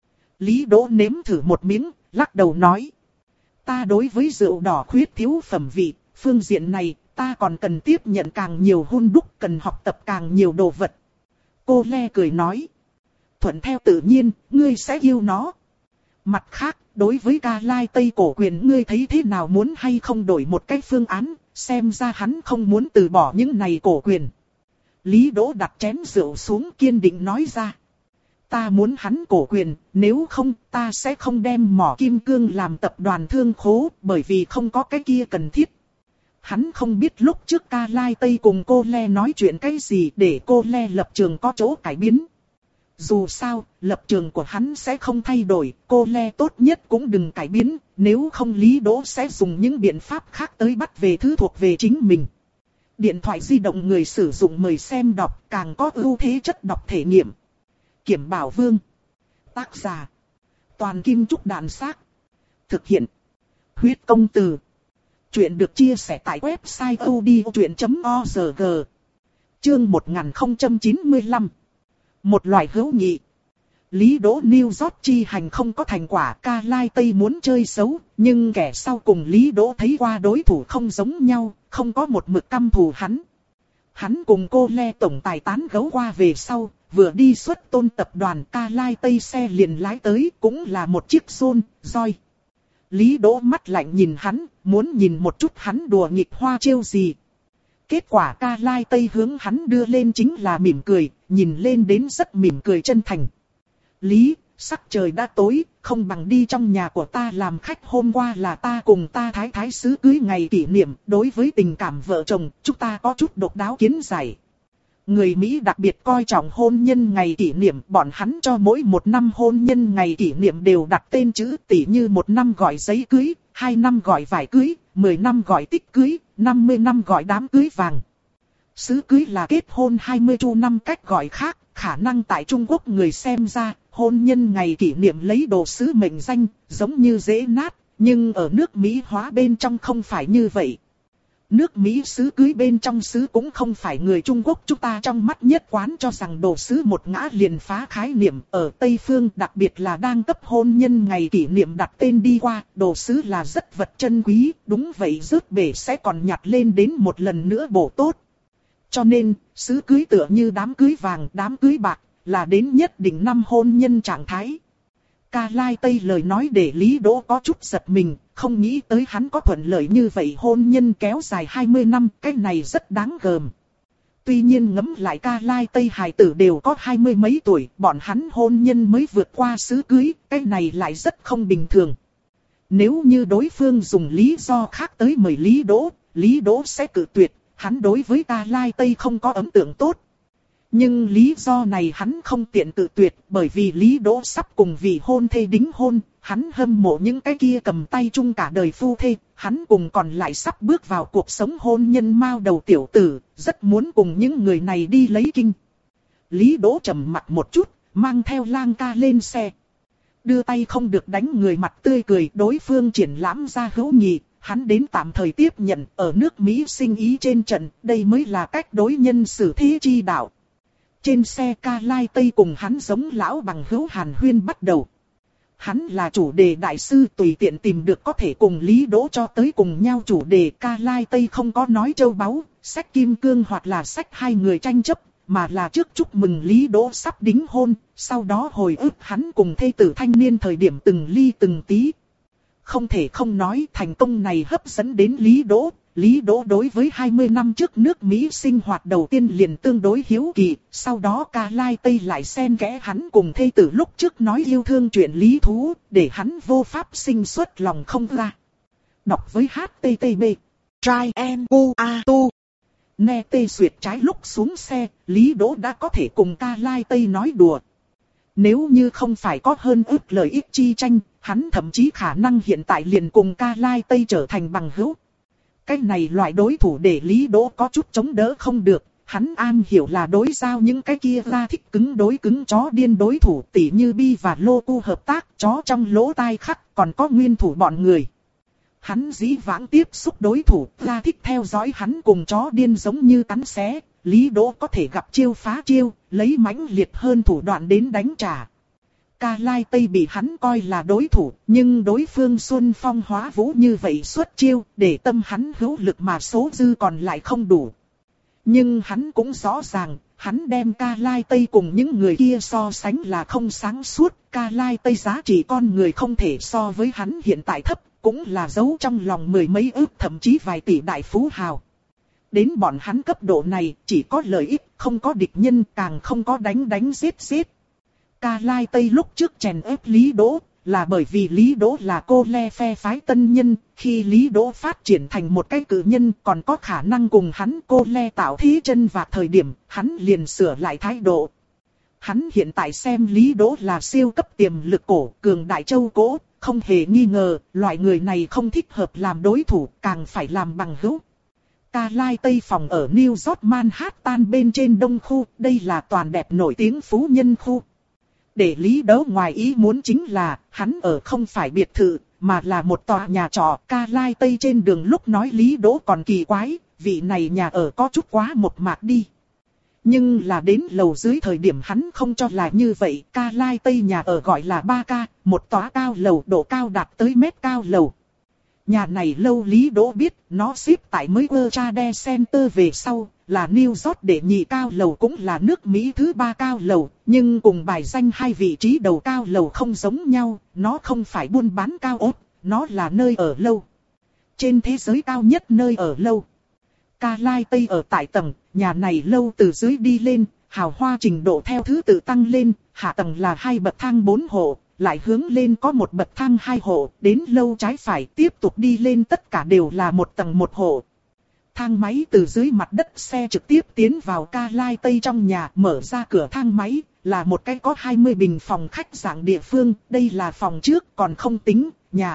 Lý Đỗ nếm thử một miếng, lắc đầu nói. Ta đối với rượu đỏ khuyết thiếu phẩm vị, phương diện này, ta còn cần tiếp nhận càng nhiều hun đúc, cần học tập càng nhiều đồ vật. Cô Le cười nói. Thuận theo tự nhiên, ngươi sẽ yêu nó. Mặt khác, đối với Ca Lai Tây cổ quyền ngươi thấy thế nào, muốn hay không đổi một cái phương án, xem ra hắn không muốn từ bỏ những này cổ quyền. Lý Đỗ đặt chén rượu xuống kiên định nói ra. Ta muốn hắn cổ quyền, nếu không ta sẽ không đem mỏ kim cương làm tập đoàn thương khố, bởi vì không có cái kia cần thiết. Hắn không biết lúc trước Ca Lai Tây cùng cô Le nói chuyện cái gì để cô Le lập trường có chỗ cải biến. Dù sao, lập trường của hắn sẽ không thay đổi, cô Le tốt nhất cũng đừng cải biến, nếu không Lý Đỗ sẽ dùng những biện pháp khác tới bắt về thứ thuộc về chính mình. Điện thoại di động người sử dụng mời xem đọc, càng có ưu thế chất đọc thể nghiệm. Kiểm Bảo Vương. Tác giả. Toàn Kim Trúc Đàn Xác. Thực hiện. Huyết Công Từ. Chuyện được chia sẻ tại website odchuyện chấm org. Chương một nghìn không trăm chín mươi lăm. Một loại hữu nghị. Lý Đỗ New York chi hành không có thành quả, Ca Lai Tây muốn chơi xấu, nhưng kẻ sau cùng Lý Đỗ thấy qua đối thủ không giống nhau, không có một mực căm thù hắn. Hắn cùng cô Le tổng tài tán gẫu qua về sau, vừa đi xuất Tôn tập đoàn, Ca Lai Tây xe liền lái tới, cũng là một chiếc Rolls Royce. Lý Đỗ mắt lạnh nhìn hắn, muốn nhìn một chút hắn đùa nghịch hoa chiêu gì. Kết quả Ca Lai Tây hướng hắn đưa lên chính là mỉm cười, nhìn lên đến rất mỉm cười chân thành. Lý, sắc trời đã tối, không bằng đi trong nhà của ta làm khách, hôm qua là ta cùng ta thái thái sứ cưới ngày kỷ niệm, đối với tình cảm vợ chồng, chúng ta có chút độc đáo kiến giải. Người Mỹ đặc biệt coi trọng hôn nhân ngày kỷ niệm, bọn hắn cho mỗi một năm hôn nhân ngày kỷ niệm đều đặt tên chữ, tỉ như một năm gọi giấy cưới, hai năm gọi vải cưới, mười năm gọi tích cưới, năm mươi năm gọi đám cưới vàng. Sứ cưới là kết hôn hai mươi chu năm cách gọi khác, khả năng tại Trung Quốc người xem ra, hôn nhân ngày kỷ niệm lấy đồ sứ mệnh danh, giống như dễ nát, Nhưng ở nước Mỹ hóa bên trong không phải như vậy. Nước Mỹ sứ cưới bên trong sứ cũng không phải người Trung Quốc chúng ta trong mắt nhất quán cho rằng đồ sứ một ngã liền phá khái niệm. Ở Tây Phương đặc biệt là đang cấp hôn nhân ngày kỷ niệm đặt tên đi qua, đồ sứ là rất vật chân quý, đúng vậy rớt bể sẽ còn nhặt lên đến một lần nữa bổ tốt. Cho nên, sứ cưới tựa như đám cưới vàng, đám cưới bạc, là đến nhất định năm hôn nhân trạng thái. Ca Lai Tây lời nói để Lý Đỗ có chút giật mình, không nghĩ tới hắn có thuận lợi như vậy hôn nhân kéo dài hai mươi năm, cái này rất đáng gờm. Tuy nhiên ngẫm lại Ca Lai Tây hài tử đều có hai mươi mấy tuổi, bọn hắn hôn nhân mới vượt qua sứ cưới, cái này lại rất không bình thường. Nếu như đối phương dùng lý do khác tới mời Lý Đỗ, Lý Đỗ sẽ cự tuyệt, hắn đối với Ca Lai Tây không có ấn tượng tốt. Nhưng lý do này hắn không tiện tự tuyệt, bởi vì Lý Đỗ sắp cùng vị hôn thê đính hôn, hắn hâm mộ những cái kia cầm tay chung cả đời phu thê, hắn cùng còn lại sắp bước vào cuộc sống hôn nhân mao đầu tiểu tử, rất muốn cùng những người này đi lấy kinh. Lý Đỗ trầm mặt một chút, mang theo Lang ca lên xe. Đưa tay không được đánh người mặt tươi cười, đối phương triển lãm ra hữu nghị, hắn đến tạm thời tiếp nhận ở nước Mỹ sinh ý trên trận, đây mới là cách đối nhân xử thế chi đạo. Trên xe Ca Lai Tây cùng hắn giống lão bằng hữu hàn huyên bắt đầu. Hắn là chủ đề đại sư tùy tiện tìm được có thể cùng Lý Đỗ cho tới cùng nhau chủ đề. Ca Lai Tây không có nói châu báu, sách kim cương hoặc là sách hai người tranh chấp, mà là trước chúc mừng Lý Đỗ sắp đính hôn, sau đó hồi ức hắn cùng thê tử thanh niên thời điểm từng ly từng tí. Không thể không nói thành công này hấp dẫn đến Lý Đỗ. Lý Đỗ đối với hai mươi năm trước nước Mỹ sinh hoạt đầu tiên liền tương đối hiếu kỳ, sau đó Ca Lai Tây lại xen kẽ hắn cùng thê tử lúc trước nói yêu thương chuyện lý thú, để hắn vô pháp sinh xuất lòng không ra. Đọc với hát tê tê pê. Try and u a tu. Nghe tê xuyệt trái lúc xuống xe, Lý Đỗ đã có thể cùng Ca Lai Tây nói đùa. Nếu như không phải có hơn ức lợi ích chi tranh, hắn thậm chí khả năng hiện tại liền cùng Ca Lai Tây trở thành bằng hữu. Cái này loại đối thủ để Lý Đỗ có chút chống đỡ không được, hắn am hiểu là đối giao những cái kia ra thích cứng đối cứng chó điên đối thủ tỉ như Bi và Lô Cu hợp tác chó trong lỗ tai khắc còn có nguyên thủ bọn người. Hắn dĩ vãng tiếp xúc đối thủ ra thích theo dõi hắn cùng chó điên giống như cắn xé, Lý Đỗ có thể gặp chiêu phá chiêu, lấy mãnh liệt hơn thủ đoạn đến đánh trả. Ca Lai Tây bị hắn coi là đối thủ, nhưng đối phương Xuân Phong hóa vũ như vậy xuất chiêu, để tâm hắn hữu lực mà số dư còn lại không đủ. Nhưng hắn cũng rõ ràng, hắn đem Ca Lai Tây cùng những người kia so sánh là không sáng suốt. Ca Lai Tây giá trị con người không thể so với hắn hiện tại thấp, cũng là giấu trong lòng mười mấy ức thậm chí vài tỷ đại phú hào. Đến bọn hắn cấp độ này, chỉ có lợi ích, không có địch nhân, càng không có đánh đánh giết giết. Ca Lai Tây lúc trước chèn ép Lý Đỗ, là bởi vì Lý Đỗ là cô le phe phái tân nhân, khi Lý Đỗ phát triển thành một cái cử nhân còn có khả năng cùng hắn cô le tạo thế chân và thời điểm, hắn liền sửa lại thái độ. Hắn hiện tại xem Lý Đỗ là siêu cấp tiềm lực cổ, cường đại châu cố, không hề nghi ngờ, loại người này không thích hợp làm đối thủ, càng phải làm bằng hữu. Ca Lai Tây phòng ở New York Manhattan bên trên đông khu, đây là toàn đẹp nổi tiếng phú nhân khu. Để Lý Đỗ ngoài ý muốn chính là, hắn ở không phải biệt thự, mà là một tòa nhà trọ. Ca Lai Tây trên đường lúc nói Lý Đỗ còn kỳ quái, vị này nhà ở có chút quá một mạc đi. Nhưng là đến lầu dưới thời điểm hắn không cho là như vậy. Ca Lai Tây nhà ở gọi là ba ca, một tòa cao lầu độ cao đạt tới mét cao lầu. Nhà này lâu Lý Đỗ biết, nó xếp tại mới World Trade Center về sau, là New York đệ nhị cao lầu cũng là nước Mỹ thứ ba cao lầu, nhưng cùng bài danh hai vị trí đầu cao lầu không giống nhau, nó không phải buôn bán cao ốt, nó là nơi ở lâu. Trên thế giới cao nhất nơi ở lâu. Ca Lai Tây ở tại tầng, nhà này lâu từ dưới đi lên, hào hoa trình độ theo thứ tự tăng lên, hạ tầng là hai bậc thang bốn hộ. Lại hướng lên có một bậc thang hai hộ, đến lâu trái phải tiếp tục đi lên tất cả đều là một tầng một hộ. Thang máy từ dưới mặt đất xe trực tiếp tiến vào Ca Lai Tây trong nhà, mở ra cửa thang máy, là một cái có hai mươi bình phòng khách dạng địa phương, đây là phòng trước còn không tính, nhà.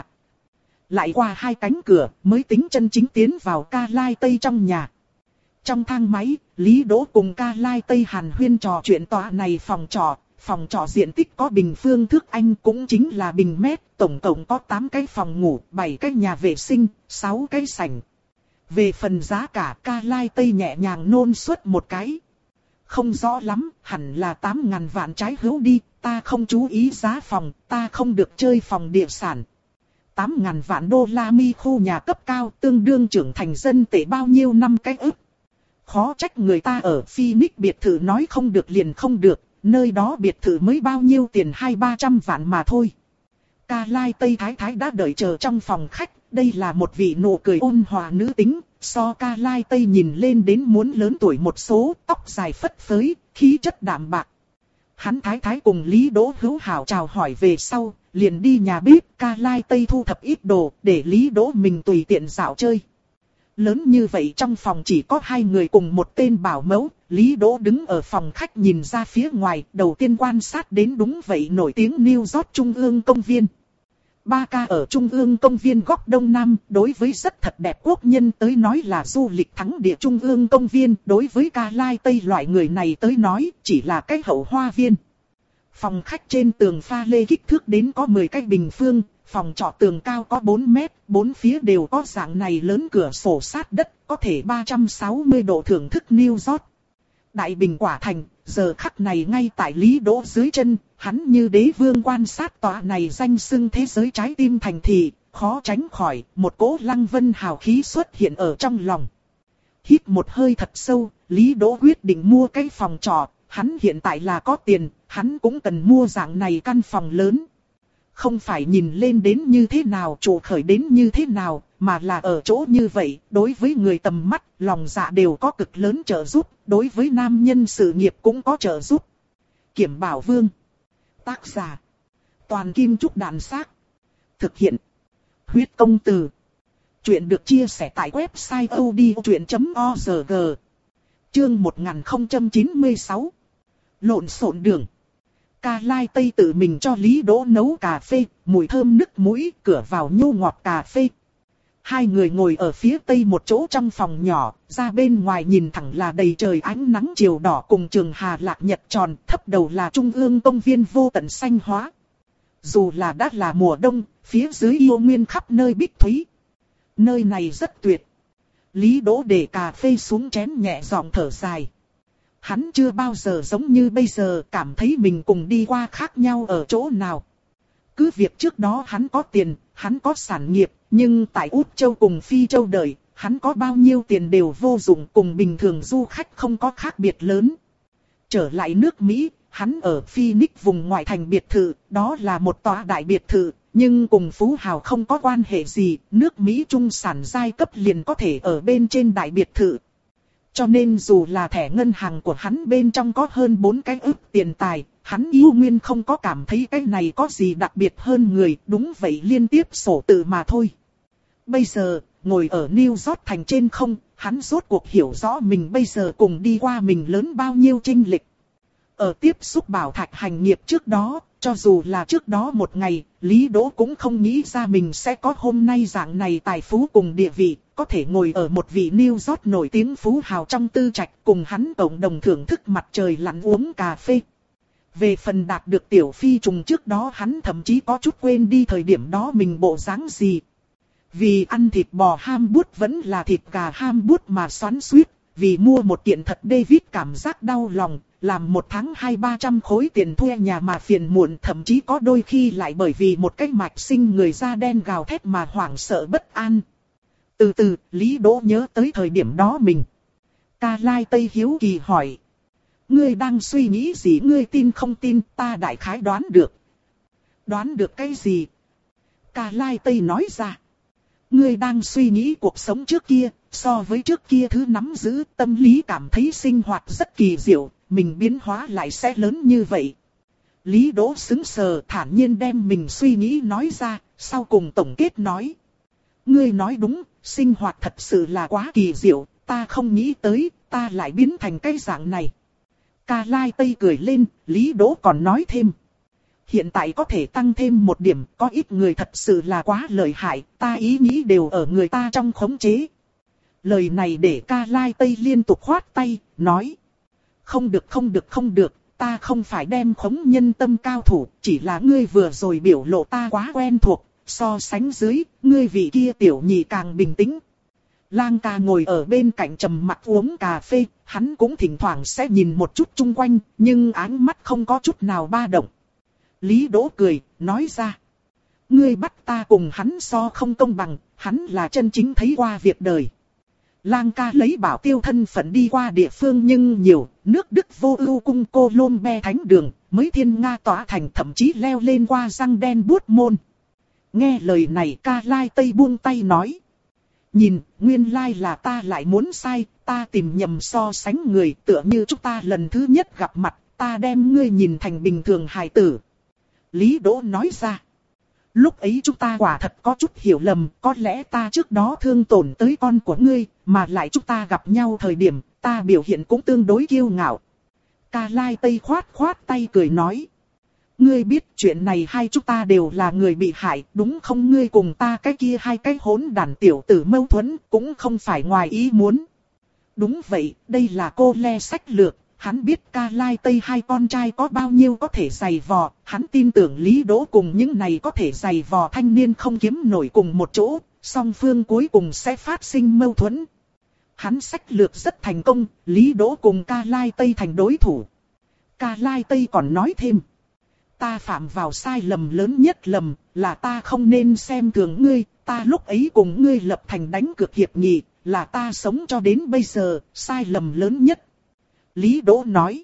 Lại qua hai cánh cửa mới tính chân chính tiến vào Ca Lai Tây trong nhà. Trong thang máy, Lý Đỗ cùng Ca Lai Tây hàn huyên trò chuyện tòa này phòng trọ, phòng trọ diện tích có bình phương thước Anh cũng chính là bình mét, tổng cộng có tám cái phòng ngủ, bảy cái nhà vệ sinh, sáu cái sảnh. Về phần giá cả, Ca Lai Tây nhẹ nhàng nôn xuất một cái. Không rõ lắm, hẳn là tám ngàn vạn trái hữu đi, ta không chú ý giá phòng, ta không được chơi phòng địa sản. tám ngàn vạn đô la mi khu nhà cấp cao tương đương trưởng thành dân tệ bao nhiêu năm cái ức. Khó trách người ta ở Phoenix biệt thự nói không được liền không được, nơi đó biệt thự mới bao nhiêu tiền hai ba trăm vạn mà thôi. Ca Lai Tây Thái Thái đã đợi chờ trong phòng khách, đây là một vị nụ cười ôn hòa nữ tính, so Ca Lai Tây nhìn lên đến muốn lớn tuổi một số, tóc dài phất phới, khí chất đạm bạc. Hắn Thái Thái cùng Lý Đỗ hữu hảo chào hỏi về sau, liền đi nhà bếp, Ca Lai Tây thu thập ít đồ, để Lý Đỗ mình tùy tiện dạo chơi. Lớn như vậy trong phòng chỉ có hai người cùng một tên bảo mẫu, Lý Đỗ đứng ở phòng khách nhìn ra phía ngoài, đầu tiên quan sát đến đúng vậy nổi tiếng New York Trung ương công viên. Ba ca ở Trung ương công viên góc Đông Nam, đối với rất thật đẹp quốc nhân tới nói là du lịch thắng địa Trung ương công viên, đối với Ca Lai Tây loại người này tới nói chỉ là cái hậu hoa viên. Phòng khách trên tường pha lê kích thước đến có mười cái bình phương, phòng trọ tường cao có bốn mét, bốn phía đều có dạng này lớn cửa sổ sát đất, có thể ba trăm sáu mươi độ thưởng thức New York. Đại bình quả thành, giờ khắc này ngay tại Lý Đỗ dưới chân, hắn như đế vương quan sát tòa này danh xưng thế giới trái tim thành thị, khó tránh khỏi một cỗ lăng vân hào khí xuất hiện ở trong lòng. Hít một hơi thật sâu, Lý Đỗ quyết định mua cái phòng trọ, hắn hiện tại là có tiền, hắn cũng cần mua dạng này căn phòng lớn. Không phải nhìn lên đến như thế nào, chủ khởi đến như thế nào, mà là ở chỗ như vậy, đối với người tầm mắt, lòng dạ đều có cực lớn trợ giúp, đối với nam nhân sự nghiệp cũng có trợ giúp. Kiểm Bảo Vương. Tác giả. Toàn Kim Trúc Đàn Xác. Thực hiện. Huyết Công Từ. Chuyện được chia sẻ tại website odchuyện chấm org. Chương một nghìn không trăm chín mươi sáu. Lộn xộn đường. Ca Lai Tây tự mình cho Lý Đỗ nấu cà phê, mùi thơm nức mũi, cửa vào nhu ngọt cà phê. Hai người ngồi ở phía tây một chỗ trong phòng nhỏ, ra bên ngoài nhìn thẳng là đầy trời ánh nắng chiều đỏ cùng trường Hà Lạc Nhật tròn, thấp đầu là Trung ương công viên vô tận xanh hóa. Dù là đã là mùa đông, phía dưới yêu nguyên khắp nơi bích thúy. Nơi này rất tuyệt. Lý Đỗ để cà phê xuống chén nhẹ giọng thở dài. Hắn chưa bao giờ giống như bây giờ cảm thấy mình cùng đi qua khác nhau ở chỗ nào. Cứ việc trước đó hắn có tiền, hắn có sản nghiệp, nhưng tại Út Châu cùng Phi Châu đời, hắn có bao nhiêu tiền đều vô dụng, cùng bình thường du khách không có khác biệt lớn. Trở lại nước Mỹ, hắn ở Phoenix vùng ngoại thành biệt thự, đó là một tòa đại biệt thự, nhưng cùng phú hào không có quan hệ gì, nước Mỹ trung sản giai cấp liền có thể ở bên trên đại biệt thự. Cho nên dù là thẻ ngân hàng của hắn bên trong có hơn bốn cái ức tiền tài, hắn yêu nguyên không có cảm thấy cái này có gì đặc biệt hơn người, đúng vậy liên tiếp sổ tự mà thôi. Bây giờ, ngồi ở New York thành trên không, hắn rốt cuộc hiểu rõ mình bây giờ cùng đi qua mình lớn bao nhiêu chênh lệch. Ở tiếp xúc bảo thạch hành nghiệp trước đó, cho dù là trước đó một ngày, Lý Đỗ cũng không nghĩ ra mình sẽ có hôm nay dạng này tài phú cùng địa vị, có thể ngồi ở một vị New York nổi tiếng phú hào trong tư trạch cùng hắn cộng đồng thưởng thức mặt trời lặn uống cà phê. Về phần đạt được tiểu phi trùng trước đó hắn thậm chí có chút quên đi thời điểm đó mình bộ dáng gì. Vì ăn thịt bò ham bút vẫn là thịt gà ham bút mà xoắn xuýt, vì mua một kiện thật David cảm giác đau lòng, làm một tháng hai ba trăm khối tiền thuê nhà mà phiền muộn, thậm chí có đôi khi lại bởi vì một cái mạch sinh người da đen gào thét mà hoảng sợ bất an. Từ từ, Lý Đỗ nhớ tới thời điểm đó mình. Ca Lai Tây hiếu kỳ hỏi. Ngươi đang suy nghĩ gì, ngươi tin không tin, ta đại khái đoán được. Đoán được cái gì? Ca Lai Tây nói ra. Ngươi đang suy nghĩ cuộc sống trước kia, so với trước kia thứ nắm giữ, tâm lý cảm thấy sinh hoạt rất kỳ diệu, mình biến hóa lại sẽ lớn như vậy. Lý Đỗ sững sờ thản nhiên đem mình suy nghĩ nói ra, sau cùng tổng kết nói. Ngươi nói đúng, sinh hoạt thật sự là quá kỳ diệu, ta không nghĩ tới, ta lại biến thành cái dạng này. Ca Lai Tây cười lên, Lý Đỗ còn nói thêm. Hiện tại có thể tăng thêm một điểm, có ít người thật sự là quá lợi hại, ta ý nghĩ đều ở người ta trong khống chế. Lời này để Ca Lai Tây liên tục khoát tay, nói. Không được không được không được, ta không phải đem khống nhân tâm cao thủ, chỉ là ngươi vừa rồi biểu lộ ta quá quen thuộc, so sánh dưới, ngươi vị kia tiểu nhị càng bình tĩnh. Lang ca ngồi ở bên cạnh trầm mặc uống cà phê, hắn cũng thỉnh thoảng sẽ nhìn một chút chung quanh, nhưng áng mắt không có chút nào ba động. Lý Đỗ cười, nói ra. Ngươi bắt ta cùng hắn so không công bằng, hắn là chân chính thấy qua việc đời. Lang ca lấy bảo tiêu thân phận đi qua địa phương nhưng nhiều, nước Đức vô ưu cung Colombe thánh đường, mới thiên Nga tỏa thành thậm chí leo lên qua răng đen buốt môn. Nghe lời này Ca Lai Tây buông tay nói. Nhìn, nguyên lai là ta lại muốn sai, ta tìm nhầm so sánh người tựa như chúng ta lần thứ nhất gặp mặt, ta đem ngươi nhìn thành bình thường hài tử. Lý Đỗ nói ra. Lúc ấy chúng ta quả thật có chút hiểu lầm, có lẽ ta trước đó thương tổn tới con của ngươi, mà lại chúng ta gặp nhau thời điểm, ta biểu hiện cũng tương đối kiêu ngạo. Ca Lai Tây khoát khoát tay cười nói. Ngươi biết chuyện này hai chúng ta đều là người bị hại, đúng không? Ngươi cùng ta cái kia hai cái hỗn đàn tiểu tử mâu thuẫn, cũng không phải ngoài ý muốn. Đúng vậy, đây là cô Le sách lược. Hắn biết Ca Lai Tây hai con trai có bao nhiêu có thể giày vò, hắn tin tưởng Lý Đỗ cùng những này có thể giày vò thanh niên không kiếm nổi cùng một chỗ, song phương cuối cùng sẽ phát sinh mâu thuẫn. Hắn sách lược rất thành công, Lý Đỗ cùng Ca Lai Tây thành đối thủ. Ca Lai Tây còn nói thêm, ta phạm vào sai lầm lớn nhất lầm, là ta không nên xem thường ngươi, ta lúc ấy cùng ngươi lập thành đánh cược hiệp nghị, là ta sống cho đến bây giờ, sai lầm lớn nhất. Lý Đỗ nói.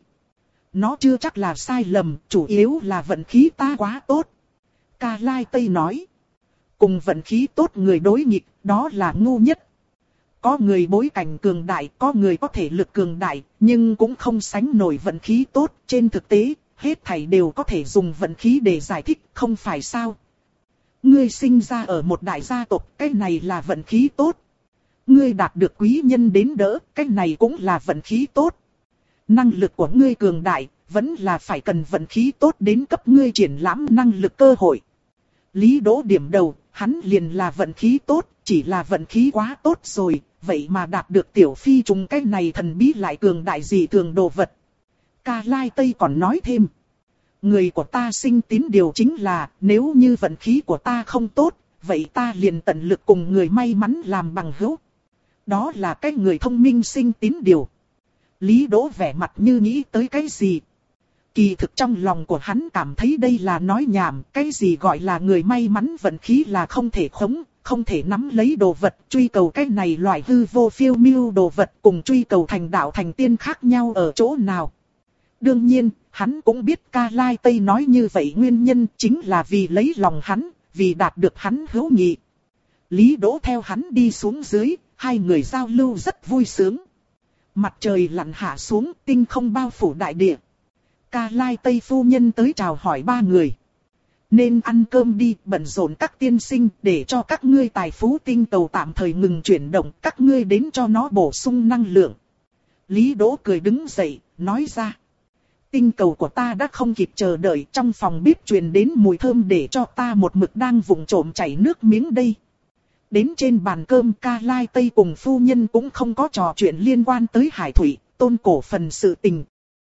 Nó chưa chắc là sai lầm, chủ yếu là vận khí ta quá tốt. Ca Lai Tây nói. Cùng vận khí tốt người đối nghịch, đó là ngu nhất. Có người bối cảnh cường đại, có người có thể lực cường đại, nhưng cũng không sánh nổi vận khí tốt. Trên thực tế, hết thảy đều có thể dùng vận khí để giải thích, không phải sao? Ngươi sinh ra ở một đại gia tộc, cái này là vận khí tốt. Ngươi đạt được quý nhân đến đỡ, cái này cũng là vận khí tốt. Năng lực của ngươi cường đại, vẫn là phải cần vận khí tốt đến cấp ngươi triển lãm năng lực cơ hội. Lý Đỗ điểm đầu, hắn liền là vận khí tốt, chỉ là vận khí quá tốt rồi, vậy mà đạt được tiểu phi trùng cái này thần bí lại cường đại gì thường đồ vật. Ca Lai Tây còn nói thêm, người của ta sinh tín điều chính là, nếu như vận khí của ta không tốt, vậy ta liền tận lực cùng người may mắn làm bằng hữu. Đó là cái người thông minh sinh tín điều. Lý Đỗ vẻ mặt như nghĩ tới cái gì. Kỳ thực trong lòng của hắn cảm thấy đây là nói nhảm, cái gì gọi là người may mắn vận khí là không thể khống, không thể nắm lấy đồ vật, truy cầu cái này loại hư vô phiêu miêu đồ vật cùng truy cầu thành đạo thành tiên khác nhau ở chỗ nào. Đương nhiên, hắn cũng biết Ca Lai Tây nói như vậy nguyên nhân chính là vì lấy lòng hắn, vì đạt được hắn hữu nghị. Lý Đỗ theo hắn đi xuống dưới, hai người giao lưu rất vui sướng. Mặt trời lặn hạ xuống, tinh không bao phủ đại địa. Ca Lai Tây phu nhân tới chào hỏi ba người. Nên ăn cơm đi, bận rộn các tiên sinh, để cho các ngươi tài phú tinh cầu tạm thời ngừng chuyển động, các ngươi đến cho nó bổ sung năng lượng. Lý Đỗ cười đứng dậy, nói ra. Tinh cầu của ta đã không kịp chờ đợi, trong phòng bếp truyền đến mùi thơm để cho ta một mực đang vụng trộm chảy nước miếng đây. Đến trên bàn cơm Ca Lai Tây cùng phu nhân cũng không có trò chuyện liên quan tới hải thủy, tôn cổ phần sự tình.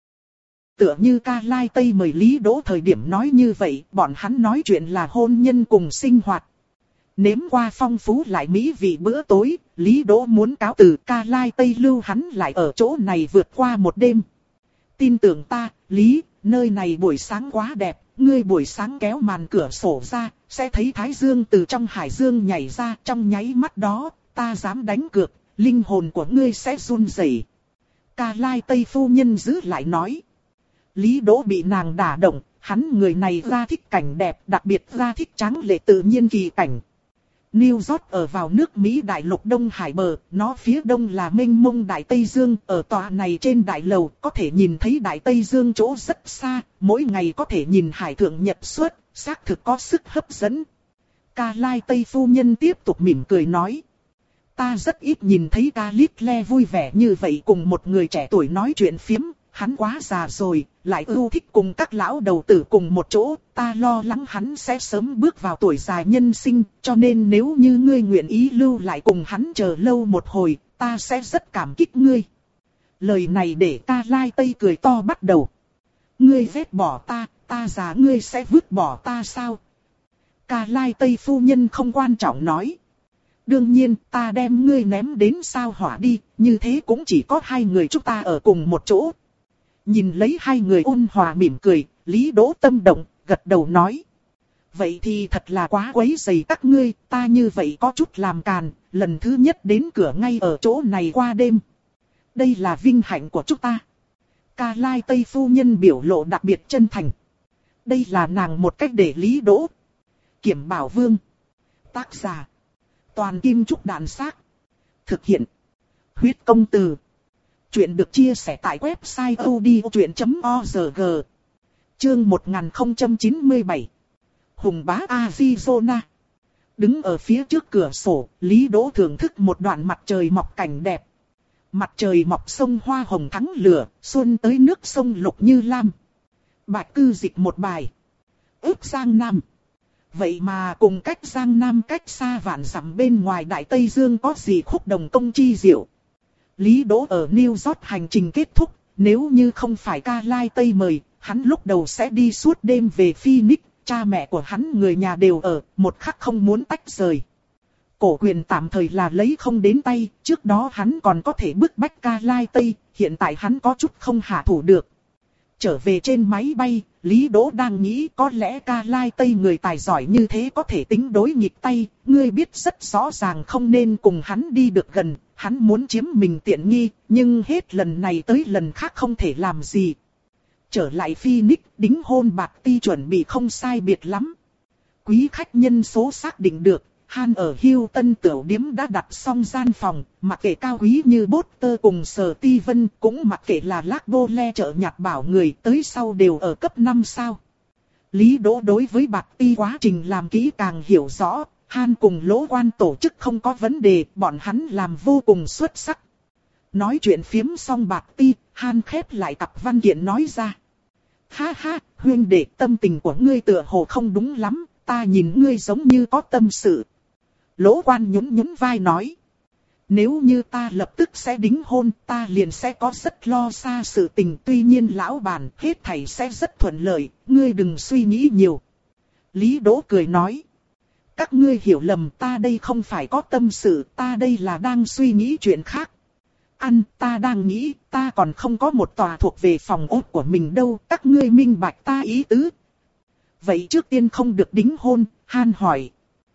Tựa như Ca Lai Tây mời Lý Đỗ thời điểm nói như vậy, bọn hắn nói chuyện là hôn nhân cùng sinh hoạt. Nếm qua phong phú lại mỹ vị bữa tối, Lý Đỗ muốn cáo từ, Ca Lai Tây lưu hắn lại ở chỗ này vượt qua một đêm. Tin tưởng ta, Lý, nơi này buổi sáng quá đẹp, ngươi buổi sáng kéo màn cửa sổ ra, sẽ thấy Thái Dương từ trong hải dương nhảy ra, trong nháy mắt đó, ta dám đánh cược, linh hồn của ngươi sẽ run rẩy. Ca Lai Tây phu nhân giữ lại nói. Lý Đỗ bị nàng đả động, hắn người này ra thích cảnh đẹp, đặc biệt ra thích tráng lệ tự nhiên kỳ cảnh. New York ở vào nước Mỹ đại lục Đông Hải bờ, nó phía đông là mênh mông Đại Tây Dương, ở tòa này trên đại lầu có thể nhìn thấy Đại Tây Dương chỗ rất xa, mỗi ngày có thể nhìn hải thượng nhật xuất, xác thực có sức hấp dẫn. Ca Lai Tây phu nhân tiếp tục mỉm cười nói. Ta rất ít nhìn thấy Ca Lít Le vui vẻ như vậy cùng một người trẻ tuổi nói chuyện phiếm, hắn quá già rồi, lại ưu thích cùng các lão đầu tử cùng một chỗ, ta lo lắng hắn sẽ sớm bước vào tuổi già nhân sinh, cho nên nếu như ngươi nguyện ý lưu lại cùng hắn chờ lâu một hồi, ta sẽ rất cảm kích ngươi. Lời này để Ca Lai Tây cười to bắt đầu. Ngươi ghét bỏ ta, ta già ngươi sẽ vứt bỏ ta sao? Ca Lai Tây phu nhân không quan trọng nói. Đương nhiên ta đem ngươi ném đến sao hỏa đi, như thế cũng chỉ có hai người chúng ta ở cùng một chỗ. Nhìn lấy hai người ôn hòa mỉm cười, Lý Đỗ tâm động, gật đầu nói. Vậy thì thật là quá quấy rầy các ngươi, ta như vậy có chút làm càn, lần thứ nhất đến cửa ngay ở chỗ này qua đêm. Đây là vinh hạnh của chúng ta. Ca Lai Tây phu nhân biểu lộ đặc biệt chân thành. Đây là nàng một cách để Lý Đỗ. Kiểm Bảo Vương. Tác giả. Toàn Kim Trúc Đàn Xác. Thực hiện. Huyết Công Từ. Chuyện được chia sẻ tại website odchuyện chấm org. Chương một nghìn không trăm chín mươi bảy. Hùng bá Arizona. Đứng ở phía trước cửa sổ, Lý Đỗ thưởng thức một đoạn mặt trời mọc cảnh đẹp. Mặt trời mọc sông hoa hồng thắng lửa, xuân tới nước sông lục như lam. Bạch Cư Dịch một bài. Ước Giang Nam. Vậy mà cùng cách Giang Nam cách xa vạn dặm bên ngoài Đại Tây Dương có gì khúc đồng công chi diệu. Lý Đỗ ở New York hành trình kết thúc, nếu như không phải Ca Lai Tây mời, hắn lúc đầu sẽ đi suốt đêm về Phoenix, cha mẹ của hắn người nhà đều ở, một khắc không muốn tách rời. Cổ quyền tạm thời là lấy không đến tay, trước đó hắn còn có thể bức bách Ca Lai Tây, hiện tại hắn có chút không hạ thủ được. Trở về trên máy bay, Lý Đỗ đang nghĩ có lẽ Ca Lai Tây người tài giỏi như thế có thể tính đối nghịch tay, ngươi biết rất rõ ràng không nên cùng hắn đi được gần, hắn muốn chiếm mình tiện nghi, nhưng hết lần này tới lần khác không thể làm gì. Trở lại Phoenix, đính hôn bạc ti chuẩn bị không sai biệt lắm. Quý khách nhân số xác định được, Han ở Hilton tiểu điếm đã đặt xong gian phòng, mặc kệ cao quý như Potter cùng Sở Ti Vân, cũng mặc kệ là Lác Bô Le chợ nhặt bảo người tới sau đều ở cấp năm sao. Lý Đỗ đối với bạc ti quá trình làm kỹ càng hiểu rõ, Han cùng Lỗ Quan tổ chức không có vấn đề, bọn hắn làm vô cùng xuất sắc. Nói chuyện phiếm xong bạc ti, Han khép lại cặp văn kiện nói ra. Ha ha, huynh đệ, tâm tình của ngươi tựa hồ không đúng lắm, ta nhìn ngươi giống như có tâm sự. Lỗ Quan nhún nhún vai nói. Nếu như ta lập tức sẽ đính hôn, ta liền sẽ có rất lo xa sự tình. Tuy nhiên lão bản, hết thảy sẽ rất thuận lợi, ngươi đừng suy nghĩ nhiều. Lý Đỗ cười nói. Các ngươi hiểu lầm, ta đây không phải có tâm sự, ta đây là đang suy nghĩ chuyện khác. Ăn, ta đang nghĩ, ta còn không có một tòa thuộc về phòng ốt của mình đâu, các ngươi minh bạch ta ý tứ. Vậy trước tiên không được đính hôn, Han hỏi.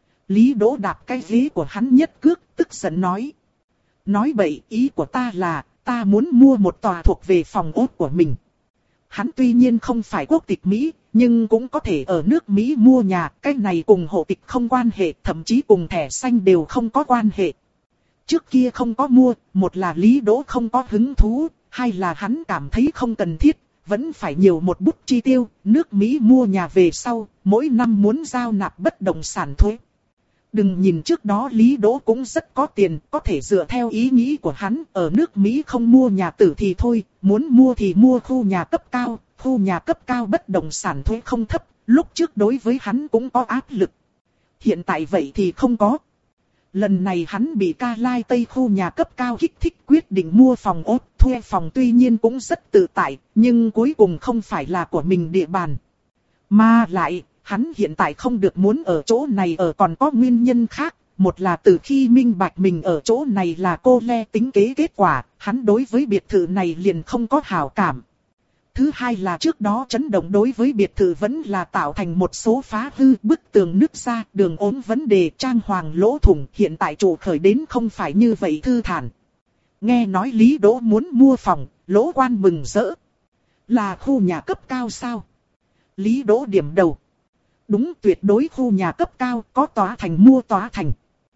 Lý Đỗ đạp cái ghế của hắn nhất cước, tức giận nói. Nói bậy, ý của ta là, ta muốn mua một tòa thuộc về phòng ốt của mình. Hắn tuy nhiên không phải quốc tịch Mỹ, nhưng cũng có thể ở nước Mỹ mua nhà, cái này cùng hộ tịch không quan hệ, thậm chí cùng thẻ xanh đều không có quan hệ. Trước kia không có mua, một là Lý Đỗ không có hứng thú, hai là hắn cảm thấy không cần thiết, vẫn phải nhiều một bút chi tiêu, nước Mỹ mua nhà về sau, mỗi năm muốn giao nạp bất động sản thuế. Đừng nhìn trước đó Lý Đỗ cũng rất có tiền, có thể dựa theo ý nghĩ của hắn, ở nước Mỹ không mua nhà tử thì thôi, muốn mua thì mua khu nhà cấp cao, khu nhà cấp cao bất động sản thuế không thấp, lúc trước đối với hắn cũng có áp lực. Hiện tại vậy thì không có. Lần này hắn bị Ca Lai Tây khu nhà cấp cao kích thích quyết định mua phòng ốt, thuê phòng tuy nhiên cũng rất tự tại, nhưng cuối cùng không phải là của mình địa bàn. Mà lại, hắn hiện tại không được muốn ở chỗ này ở còn có nguyên nhân khác, một là từ khi minh bạch mình ở chỗ này là cô le tính kế kết quả, hắn đối với biệt thự này liền không có hảo cảm. Thứ hai là trước đó chấn động đối với biệt thự vẫn là tạo thành một số phá hư, bức tường nứt ra, đường ốm vấn đề, trang hoàng lỗ thủng, hiện tại chủ khởi đến không phải như vậy thư thản. Nghe nói Lý Đỗ muốn mua phòng, Lỗ Quan mừng rỡ. Là khu nhà cấp cao sao? Lý Đỗ điểm đầu. Đúng, tuyệt đối khu nhà cấp cao, có tòa thành mua tòa thành.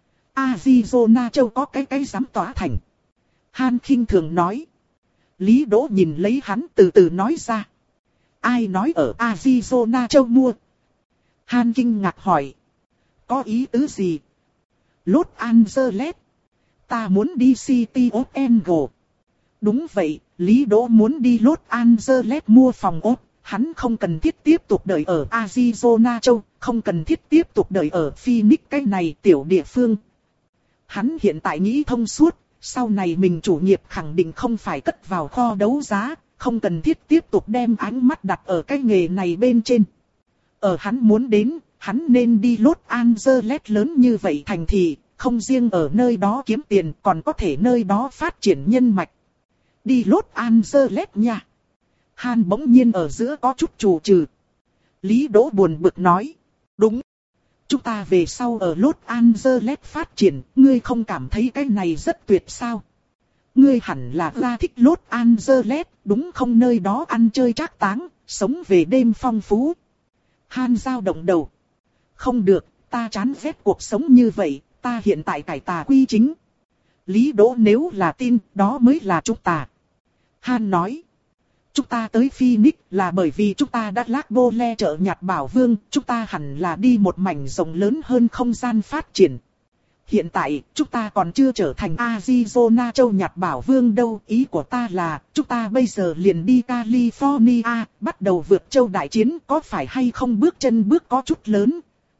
Arizona châu có cái cái dám tòa thành. Han khinh thường nói. Lý Đỗ nhìn lấy hắn từ từ nói ra. Ai nói ở Arizona châu mua? Han kinh ngạc hỏi. Có ý tứ gì? Los Angeles. Ta muốn đi City of Angel. Đúng vậy, Lý Đỗ muốn đi Los Angeles mua phòng ốt. Hắn không cần thiết tiếp tục đợi ở Arizona châu, không cần thiết tiếp tục đợi ở Phoenix cái này tiểu địa phương. Hắn hiện tại nghĩ thông suốt. Sau này mình chủ nghiệp khẳng định không phải cất vào kho đấu giá, không cần thiết tiếp tục đem ánh mắt đặt ở cái nghề này bên trên. Ở hắn muốn đến, hắn nên đi Los Angeles lớn như vậy thành thị, không riêng ở nơi đó kiếm tiền, còn có thể nơi đó phát triển nhân mạch. Đi Los Angeles nha. Han bỗng nhiên ở giữa có chút chù chừ. Lý Đỗ buồn bực nói. Đúng. Chúng ta về sau ở Los Angeles phát triển, ngươi không cảm thấy cái này rất tuyệt sao? Ngươi hẳn là ra thích Los Angeles, đúng không? Nơi đó ăn chơi trác táng, sống về đêm phong phú. Han dao động đầu. Không được, ta chán ghét cuộc sống như vậy, ta hiện tại cải tà quy chính. Lý Đỗ nếu là tin, đó mới là chúng ta. Han nói. Chúng ta tới Phoenix là bởi vì chúng ta đã lác bô le chợ nhặt bảo vương, chúng ta hẳn là đi một mảnh rộng lớn hơn không gian phát triển. Hiện tại, chúng ta còn chưa trở thành Arizona châu nhặt bảo vương đâu. Ý của ta là, chúng ta bây giờ liền đi California, bắt đầu vượt châu đại chiến, có phải hay không? Bước chân bước có chút lớn.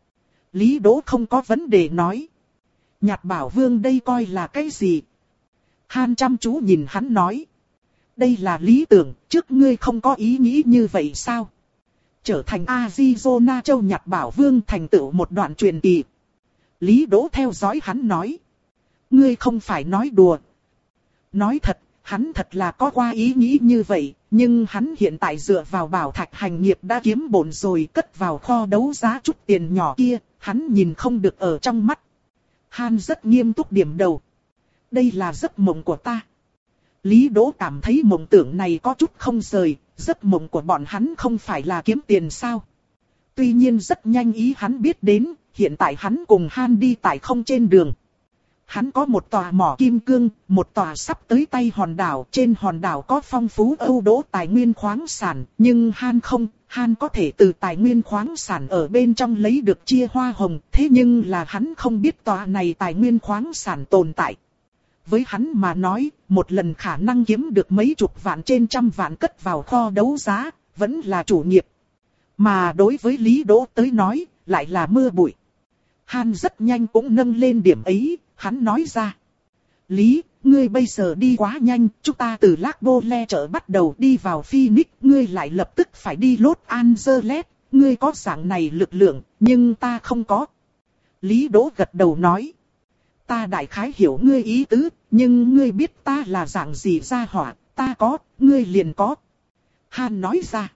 Lý Đỗ không có vấn đề nói. Nhặt bảo vương đây coi là cái gì? Han chăm chú nhìn hắn nói. Đây là lý tưởng, trước ngươi không có ý nghĩ như vậy sao? Trở thành Arizona châu nhặt bảo vương thành tựu một đoạn truyền kỳ. Lý Đỗ theo dõi hắn nói. Ngươi không phải nói đùa. Nói thật, hắn thật là có qua ý nghĩ như vậy, nhưng hắn hiện tại dựa vào bảo thạch hành nghiệp đã kiếm bổn rồi, cất vào kho đấu giá chút tiền nhỏ kia, hắn nhìn không được ở trong mắt. Han rất nghiêm túc điểm đầu. Đây là giấc mộng của ta. Lý Đỗ cảm thấy mộng tưởng này có chút không rời, giấc mộng của bọn hắn không phải là kiếm tiền sao? Tuy nhiên rất nhanh ý hắn biết đến, hiện tại hắn cùng Han đi tại không trên đường. Hắn có một tòa mỏ kim cương, một tòa sắp tới tay hòn đảo, trên hòn đảo có phong phú ưu đỗ tài nguyên khoáng sản, nhưng Han không, Han có thể từ tài nguyên khoáng sản ở bên trong lấy được chia hoa hồng, thế nhưng là hắn không biết tòa này tài nguyên khoáng sản tồn tại. Với hắn mà nói, một lần khả năng kiếm được mấy chục vạn trên trăm vạn cất vào kho đấu giá, vẫn là chủ nghiệp. Mà đối với Lý Đỗ tới nói, lại là mưa bụi. Han rất nhanh cũng nâng lên điểm ấy, hắn nói ra. Lý, ngươi bây giờ đi quá nhanh, chúng ta từ Lac Bô Le chợ bắt đầu đi vào Phoenix, ngươi lại lập tức phải đi Los Angeles, ngươi có dạng này lực lượng, nhưng ta không có. Lý Đỗ gật đầu nói. Ta đại khái hiểu ngươi ý tứ, nhưng ngươi biết ta là dạng gì ra hỏa, ta có, ngươi liền có. Han nói ra.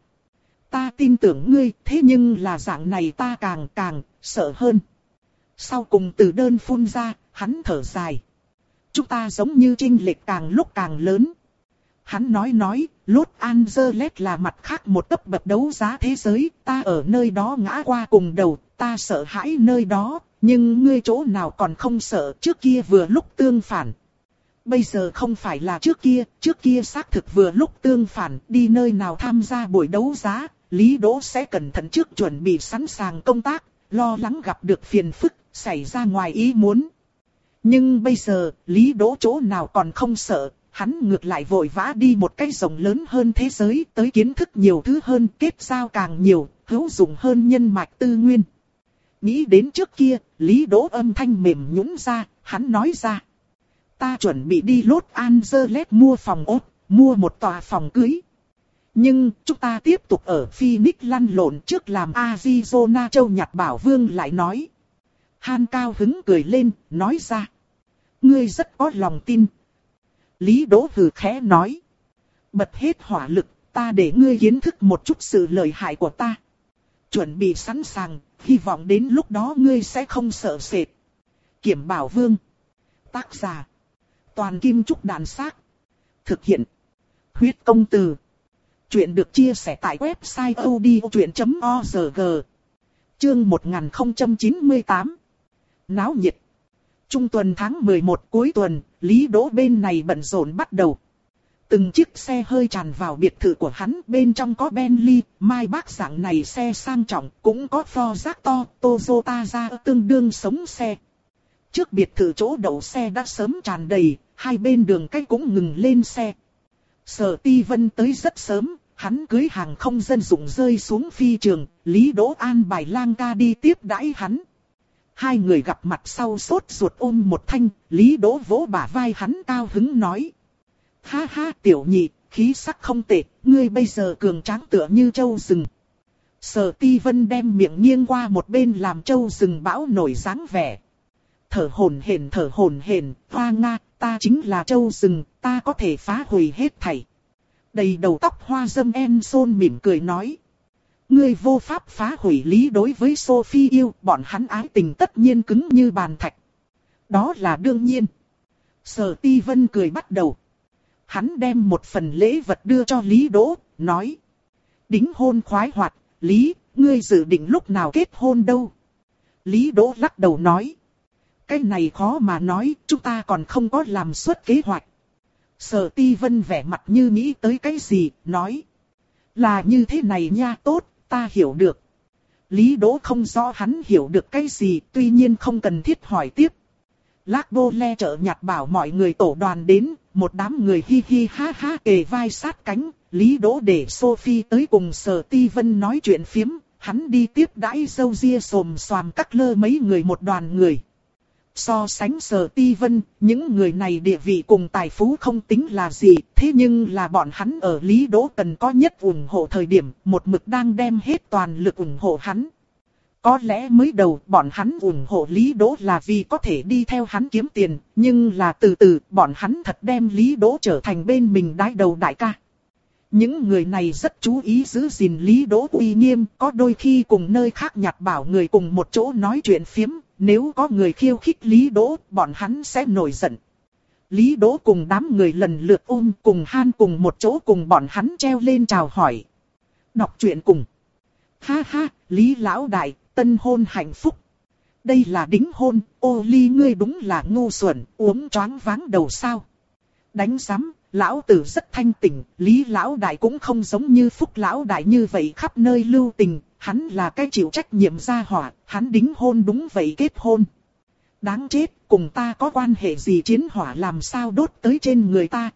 Ta tin tưởng ngươi, thế nhưng là dạng này ta càng càng sợ hơn. Sau cùng từ đơn phun ra, hắn thở dài. Chúng ta giống như chênh lệch càng lúc càng lớn. Hắn nói nói, Los Angeles là mặt khác một cấp bậc đấu giá thế giới, ta ở nơi đó ngã qua cùng đầu, ta sợ hãi nơi đó, nhưng ngươi chỗ nào còn không sợ, trước kia vừa lúc tương phản. Bây giờ không phải là trước kia, trước kia xác thực vừa lúc tương phản, đi nơi nào tham gia buổi đấu giá, Lý Đỗ sẽ cẩn thận trước chuẩn bị sẵn sàng công tác, lo lắng gặp được phiền phức, xảy ra ngoài ý muốn. Nhưng bây giờ, Lý Đỗ chỗ nào còn không sợ, hắn ngược lại vội vã đi một cái rộng lớn hơn thế giới, tới kiến thức nhiều thứ hơn, kết giao càng nhiều, hữu dụng hơn nhân mạch tư nguyên. Nghĩ đến trước kia, Lý Đỗ âm thanh mềm nhũn ra, hắn nói ra. Ta chuẩn bị đi Los Angeles mua phòng ốt, mua một tòa phòng cưới. Nhưng, chúng ta tiếp tục ở Phoenix lăn lộn trước làm Arizona châu nhặt bảo vương lại nói. Han cao hứng cười lên, nói ra. Ngươi rất có lòng tin. Lý Đỗ hừ khẽ nói. Bật hết hỏa lực, ta để ngươi kiến thức một chút sự lợi hại của ta. Chuẩn bị sẵn sàng, hy vọng đến lúc đó ngươi sẽ không sợ sệt. Kiểm Bảo Vương. Tác giả. Toàn Kim Trúc Đàn Xác. Thực hiện. Huyết Công Từ. Chuyện được chia sẻ tại website odchuyện chấm org. Chương một nghìn không trăm chín mươi tám. Náo nhiệt. Trung tuần tháng mười một cuối tuần, Lý Đỗ bên này bận rộn bắt đầu. Từng chiếc xe hơi tràn vào biệt thự của hắn, bên trong có Bentley, Maybach dạng này xe sang trọng, cũng có Ford to, Toyota ra tương đương sống xe. Trước biệt thự chỗ đậu xe đã sớm tràn đầy, hai bên đường cái cũng ngừng lên xe. Sở Ti Vân tới rất sớm, hắn cưới hàng không dân dụng rơi xuống phi trường, Lý Đỗ an bài Lang ca đi tiếp đãi hắn. Hai người gặp mặt sau sốt ruột ôm một thanh, Lý Đỗ vỗ bả vai hắn cao hứng nói. Ha ha tiểu nhị, khí sắc không tệ, ngươi bây giờ cường tráng tựa như trâu rừng. Sở Ti Vân đem miệng nghiêng qua một bên làm trâu rừng bão nổi dáng vẻ. Thở hổn hển thở hổn hển, Hoa Nga, ta chính là trâu rừng, ta có thể phá hủy hết thảy. Đầy đầu tóc hoa dâm em xôn mỉm cười nói. Ngươi vô pháp phá hủy Lý đối với Sophie yêu, bọn hắn ái tình tất nhiên cứng như bàn thạch. Đó là đương nhiên. Sở Ti Vân cười bắt đầu. Hắn đem một phần lễ vật đưa cho Lý Đỗ, nói. Đính hôn khoái hoạt, Lý, ngươi dự định lúc nào kết hôn đâu? Lý Đỗ lắc đầu nói. Cái này khó mà nói, chúng ta còn không có làm suốt kế hoạch. Sở Ti Vân vẻ mặt như nghĩ tới cái gì, nói. Là như thế này nha, tốt, ta hiểu được. Lý Đỗ không rõ hắn hiểu được cái gì, tuy nhiên không cần thiết hỏi tiếp. Lác Bô Le chợ nhặt bảo mọi người tổ đoàn đến, một đám người hi hi ha ha kề vai sát cánh. Lý Đỗ để Sophie tới cùng Sở Ti Vân nói chuyện phiếm, hắn đi tiếp đãi dâu ria xồm xoàm cắt lơ mấy người một đoàn người. So sánh Sở Ti Vân, những người này địa vị cùng tài phú không tính là gì, thế nhưng là bọn hắn ở Lý Đỗ cần có nhất ủng hộ thời điểm, một mực đang đem hết toàn lực ủng hộ hắn. Có lẽ mới đầu bọn hắn ủng hộ Lý Đỗ là vì có thể đi theo hắn kiếm tiền, nhưng là từ từ bọn hắn thật đem Lý Đỗ trở thành bên mình đái đầu đại ca. Những người này rất chú ý giữ gìn Lý Đỗ uy nghiêm, có đôi khi cùng nơi khác nhặt bảo người cùng một chỗ nói chuyện phiếm, nếu có người khiêu khích Lý Đỗ, bọn hắn sẽ nổi giận. Lý Đỗ cùng đám người lần lượt ôm cùng han cùng một chỗ cùng bọn hắn treo lên chào hỏi. Đọc truyện cùng. Ha ha, Lý lão đại, tân hôn hạnh phúc. Đây là đính hôn, ô Ly ngươi đúng là ngu xuẩn, uống choáng váng đầu sao. Đánh giám, lão tử rất thanh tỉnh, Lý lão đại cũng không giống như Phúc lão đại như vậy khắp nơi lưu tình, hắn là cái chịu trách nhiệm gia hỏa, hắn đính hôn đúng vậy kết hôn. Đáng chết, cùng ta có quan hệ gì chiến hỏa làm sao đốt tới trên người ta.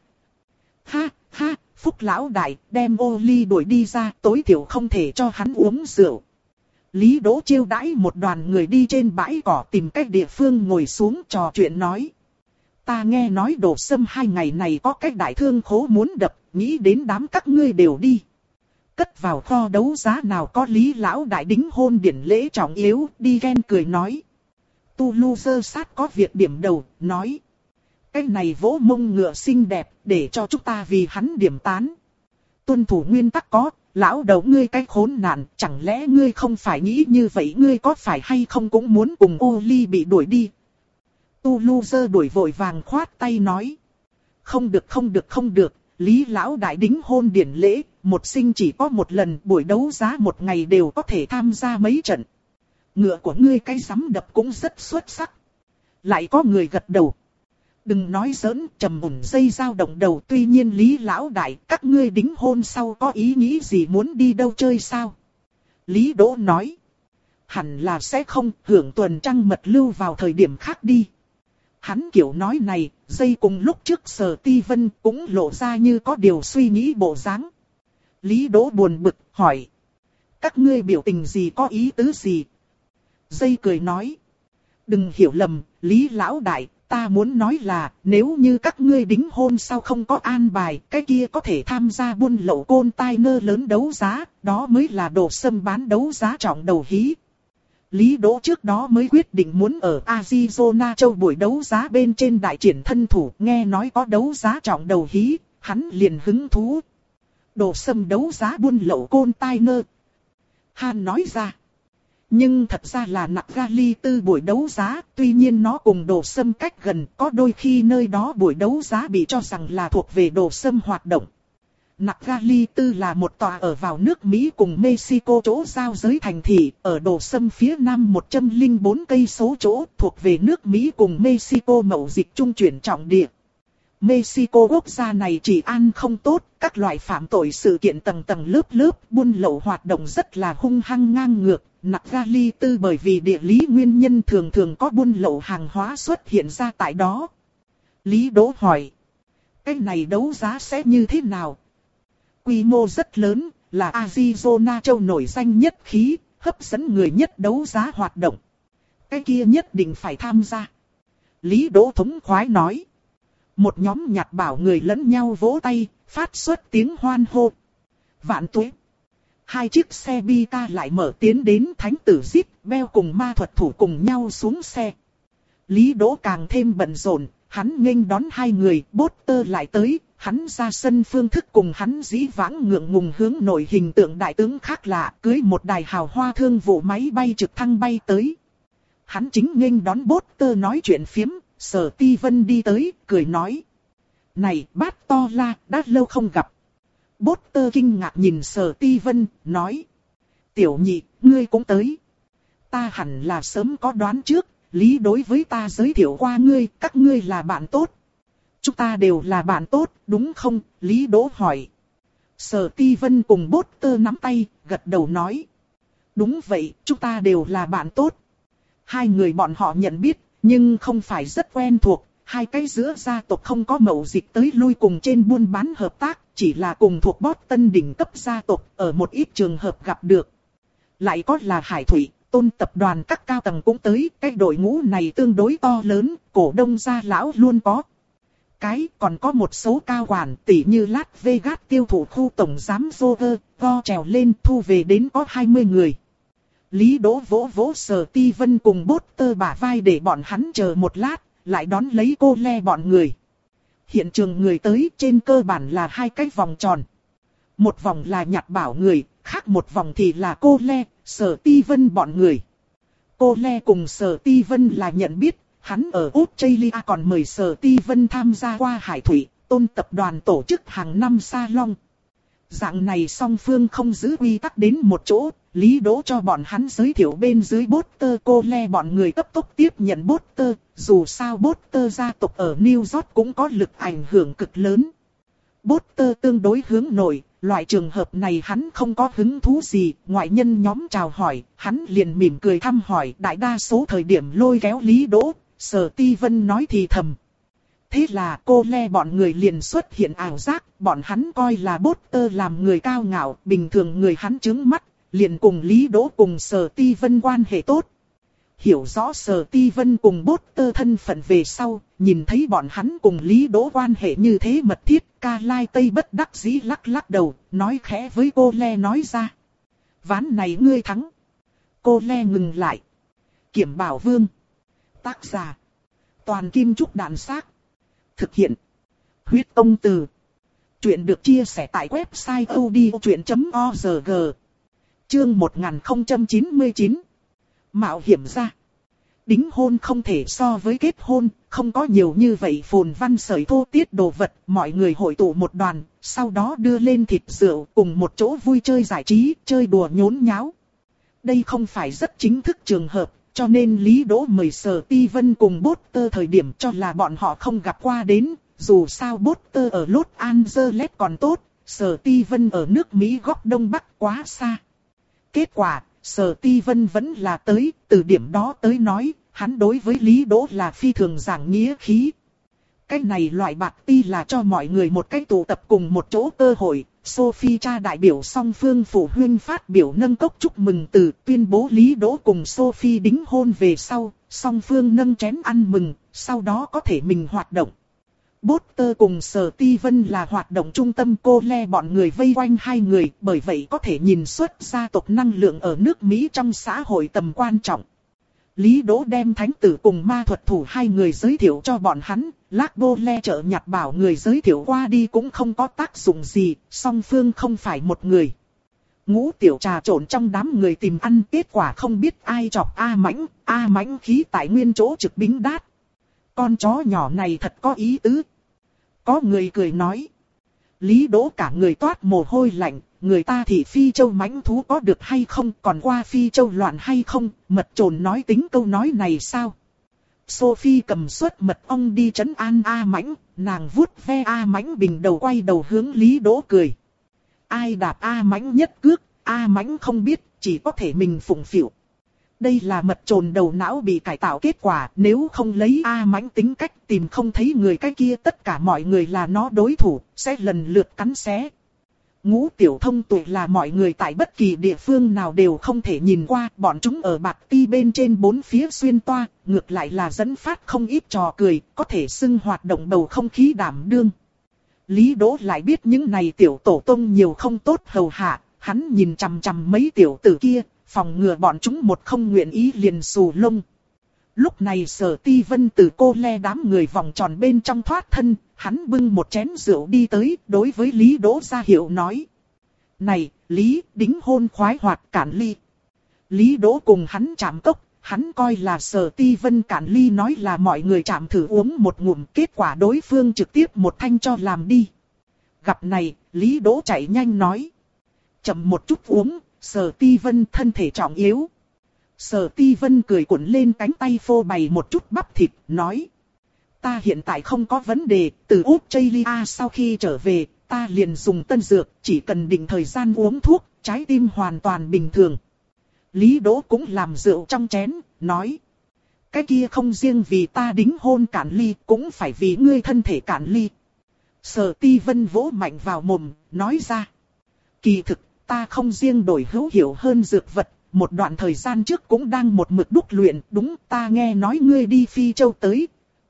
Ha, ha, Phúc lão đại, đem ô Ly đuổi đi ra, tối thiểu không thể cho hắn uống rượu. Lý Đỗ chiêu đãi một đoàn người đi trên bãi cỏ tìm cách địa phương ngồi xuống trò chuyện nói. Ta nghe nói Đồ Sâm hai ngày này có cách đại thương khố muốn đập, nghĩ đến đám các ngươi đều đi. Cất vào kho đấu giá nào có Lý lão đại đính hôn điển lễ trọng yếu, đi ghen cười nói. Tu Lu Dơ Sát có việc điểm đầu, nói. Cái này vỗ mông ngựa xinh đẹp, để cho chúng ta vì hắn điểm tán. Tuân thủ nguyên tắc có, lão đầu ngươi cái khốn nạn, chẳng lẽ ngươi không phải nghĩ như vậy, ngươi có phải hay không cũng muốn cùng ô Ly bị đuổi đi. Tu Lu Dơ đuổi vội vàng khoát tay nói. Không được không được không được, Lý lão đại đính hôn điển lễ, một sinh chỉ có một lần, buổi đấu giá một ngày đều có thể tham gia mấy trận. Ngựa của ngươi cái sắm đập cũng rất xuất sắc. Lại có người gật đầu. Đừng nói giỡn, trầm mùn dây dao động đầu, tuy nhiên Lý lão đại, các ngươi đính hôn sau có ý nghĩ gì muốn đi đâu chơi sao? Lý Đỗ nói. Hẳn là sẽ không, hưởng tuần trăng mật lưu vào thời điểm khác đi. Hắn kiểu nói này, dây cùng lúc trước Sở Ti Vân cũng lộ ra như có điều suy nghĩ bộ dáng. Lý Đỗ buồn bực, hỏi. Các ngươi biểu tình gì có ý tứ gì? Dây cười nói. Đừng hiểu lầm, Lý lão đại, ta muốn nói là, nếu như các ngươi đính hôn sau không có an bài, cái kia có thể tham gia buôn lậu côn tai nơ lớn đấu giá, đó mới là Đồ Sâm bán đấu giá trọng đầu hí. Lý Đỗ trước đó mới quyết định muốn ở Arizona châu buổi đấu giá bên trên đại triển thân thủ, nghe nói có đấu giá trọng đầu hí, hắn liền hứng thú. Đồ Sâm đấu giá buôn lậu côn tai nơ. Han nói ra. Nhưng thật ra là Nagali tư buổi đấu giá, tuy nhiên nó cùng Đồ Sâm cách gần, có đôi khi nơi đó buổi đấu giá bị cho rằng là thuộc về Đồ Sâm hoạt động. Nagali tư là một tòa ở vào nước Mỹ cùng Mexico chỗ giao giới thành thị, ở Đồ Sâm phía nam một trăm lẻ bốn cây số chỗ, thuộc về nước Mỹ cùng Mexico mậu dịch trung chuyển trọng địa. Mexico quốc gia này trị an không tốt, các loại phạm tội sự kiện tầng tầng lớp lớp, buôn lậu hoạt động rất là hung hăng ngang ngược. Nagali tư bởi vì địa lý nguyên nhân thường thường có buôn lậu hàng hóa xuất hiện ra tại đó. Lý Đỗ hỏi. Cái này đấu giá sẽ như thế nào? Quy mô rất lớn, là Arizona châu nổi danh nhất khí, hấp dẫn người nhất đấu giá hoạt động. Cái kia nhất định phải tham gia. Lý Đỗ thống khoái nói. Một nhóm nhặt bảo người lẫn nhau vỗ tay, phát xuất tiếng hoan hô. Vạn tuế. Hai chiếc xe bi ca lại mở tiến đến thánh tử Zip, Bell cùng ma thuật thủ cùng nhau xuống xe. Lý Đỗ càng thêm bận rộn, hắn nghênh đón hai người, Potter lại tới, hắn ra sân phương thức cùng hắn dĩ vãng ngượng ngùng hướng nội hình tượng đại tướng khác lạ, cưới một đài hào hoa thương vụ máy bay trực thăng bay tới. Hắn chính nghênh đón Potter nói chuyện phiếm, Sở Ti Vân đi tới, cười nói. Này bát to la, đã lâu không gặp. Potter kinh ngạc nhìn Sở Ti Vân, nói. Tiểu nhị, ngươi cũng tới. Ta hẳn là sớm có đoán trước, Lý đối với ta giới thiệu qua ngươi, các ngươi là bạn tốt. Chúng ta đều là bạn tốt, đúng không? Lý Đỗ hỏi. Sở Ti Vân cùng Potter nắm tay, gật đầu nói. Đúng vậy, chúng ta đều là bạn tốt. Hai người bọn họ nhận biết, nhưng không phải rất quen thuộc. Hai cái giữa gia tộc không có mậu dịch tới lui cùng trên buôn bán hợp tác, chỉ là cùng thuộc Boston đỉnh cấp gia tộc ở một ít trường hợp gặp được. Lại có là Hải Thủy, Tôn tập đoàn các cao tầng cũng tới, cái đội ngũ này tương đối to lớn, cổ đông gia lão luôn có. Cái còn có một số cao quản tỷ như Las Vegas tiêu thụ khu tổng giám Roger, go trèo lên thu về đến có hai mươi người. Lý Đỗ vỗ vỗ Sở Ti Vân cùng Potter bả vai để bọn hắn chờ một lát, lại đón lấy cô le bọn người. Hiện trường người tới trên cơ bản là hai cái vòng tròn. Một vòng là nhặt bảo người, khác một vòng thì là cô le, Sở Ti Vân bọn người. Cô le cùng Sở Ti Vân là nhận biết, hắn ở Australia còn mời Sở Ti Vân tham gia qua Hải Thủy, Tôn tập đoàn tổ chức hàng năm salon. Dạng này song phương không giữ quy tắc đến một chỗ, Lý Đỗ cho bọn hắn giới thiệu bên dưới Potter, cô le bọn người cấp tốc tiếp nhận Potter, dù sao Potter gia tộc ở New York cũng có lực ảnh hưởng cực lớn. Potter tương đối hướng nội, loại trường hợp này hắn không có hứng thú gì, ngoại nhân nhóm chào hỏi, hắn liền mỉm cười thăm hỏi, đại đa số thời điểm lôi kéo Lý Đỗ, Sở Ti Vân nói thì thầm. Thế là cô le bọn người liền xuất hiện ảo giác, bọn hắn coi là Potter làm người cao ngạo, bình thường người hắn trướng mắt, liền cùng Lý Đỗ cùng Sở Ti Vân quan hệ tốt. Hiểu rõ Sở Ti Vân cùng Potter thân phận về sau, nhìn thấy bọn hắn cùng Lý Đỗ quan hệ như thế mật thiết, Ca Lai Tây bất đắc dĩ lắc lắc đầu, nói khẽ với cô le nói ra. Ván này ngươi thắng. Cô le ngừng lại. Kiểm Bảo Vương. Tác giả. Toàn Kim Trúc Đạn Xác. Thực hiện. Huyết Công Từ. Chuyện được chia sẻ tại website odchuyện chấm org. Chương một nghìn không trăm chín mươi chín. Mạo hiểm ra. Đính hôn không thể so với kết hôn, không có nhiều như vậy phồn văn sởi thô tiết đồ vật, mọi người hội tụ một đoàn, sau đó đưa lên thịt rượu cùng một chỗ vui chơi giải trí, chơi đùa nhốn nháo. Đây không phải rất chính thức trường hợp, cho nên Lý Đỗ mời Sở Ti Vân cùng Potter thời điểm cho là bọn họ không gặp qua đến, dù sao Potter ở Los Angeles còn tốt, Sở Ti Vân ở nước Mỹ góc Đông Bắc quá xa. Kết quả, Sở Ti Vân vẫn là tới, từ điểm đó tới nói, hắn đối với Lý Đỗ là phi thường giảng nghĩa khí. Cái này loại bạc ti là cho mọi người một cái tụ tập cùng một chỗ cơ hội. Sophie cha đại biểu song phương phụ huynh phát biểu nâng cốc chúc mừng từ tuyên bố Lý Đỗ cùng Sophie đính hôn về sau, song phương nâng chén ăn mừng, sau đó có thể mình hoạt động. Potter cùng Sở Ti Vân là hoạt động trung tâm, cô le bọn người vây quanh hai người, bởi vậy có thể nhìn xuất gia tộc năng lượng ở nước Mỹ trong xã hội tầm quan trọng. Lý Đỗ đem thánh tử cùng ma thuật thủ hai người giới thiệu cho bọn hắn, Lác Bô Le trợ nhặt bảo người giới thiệu qua đi cũng không có tác dụng gì, song phương không phải một người. Ngũ tiểu trà trộn trong đám người tìm ăn, kết quả không biết ai chọc A Mãnh, A Mãnh khí tại nguyên chỗ trực bính đát. Con chó nhỏ này thật có ý tứ. Có người cười nói. Lý Đỗ cả người toát mồ hôi lạnh, người ta thì Phi Châu mãnh thú có được hay không, còn qua Phi Châu loạn hay không, mật trồn nói tính câu nói này sao? Sophie cầm suất mật ong đi trấn an A Mãnh, nàng vuốt ve A Mãnh bình đầu quay đầu hướng Lý Đỗ cười. Ai đạp A Mãnh nhất cước, A Mãnh không biết, chỉ có thể mình phụng phịu. Đây là mật trồn đầu não bị cải tạo kết quả, nếu không lấy A Mãnh tính cách tìm không thấy người cái kia tất cả mọi người là nó đối thủ, sẽ lần lượt cắn xé. Ngũ tiểu thông tuệ là mọi người tại bất kỳ địa phương nào đều không thể nhìn qua, bọn chúng ở bạt ti bên trên bốn phía xuyên toa, ngược lại là dẫn phát không ít trò cười, có thể xưng hoạt động bầu không khí đảm đương. Lý Đỗ lại biết những này tiểu tổ tông nhiều không tốt hầu hạ, hắn nhìn chằm chằm mấy tiểu tử kia, phòng ngừa bọn chúng một không nguyện ý liền xù lông. Lúc này Sở Ti Vân từ cô le đám người vòng tròn bên trong thoát thân, hắn bưng một chén rượu đi tới, đối với Lý Đỗ ra hiệu nói. Này, Lý, đính hôn khoái hoạt cạn ly. Lý Đỗ cùng hắn chạm cốc, hắn coi là Sở Ti Vân cạn ly nói là mọi người chạm thử uống một ngụm, kết quả đối phương trực tiếp một thanh cho làm đi. Gặp này, Lý Đỗ chạy nhanh nói. Chậm một chút uống, Sở Ti Vân thân thể trọng yếu. Sở Ti Vân cười cuộn lên cánh tay phô bày một chút bắp thịt, nói. Ta hiện tại không có vấn đề, từ Australia sau khi trở về, ta liền dùng tân dược, chỉ cần định thời gian uống thuốc, trái tim hoàn toàn bình thường. Lý Đỗ cũng làm rượu trong chén, nói. Cái kia không riêng vì ta đính hôn cạn ly, cũng phải vì ngươi thân thể cạn ly. Sở Ti Vân vỗ mạnh vào mồm, nói ra. Kỳ thực, ta không riêng đổi hữu hiệu hơn dược vật. Một đoạn thời gian trước cũng đang một mực đúc luyện, đúng ta nghe nói ngươi đi Phi Châu tới.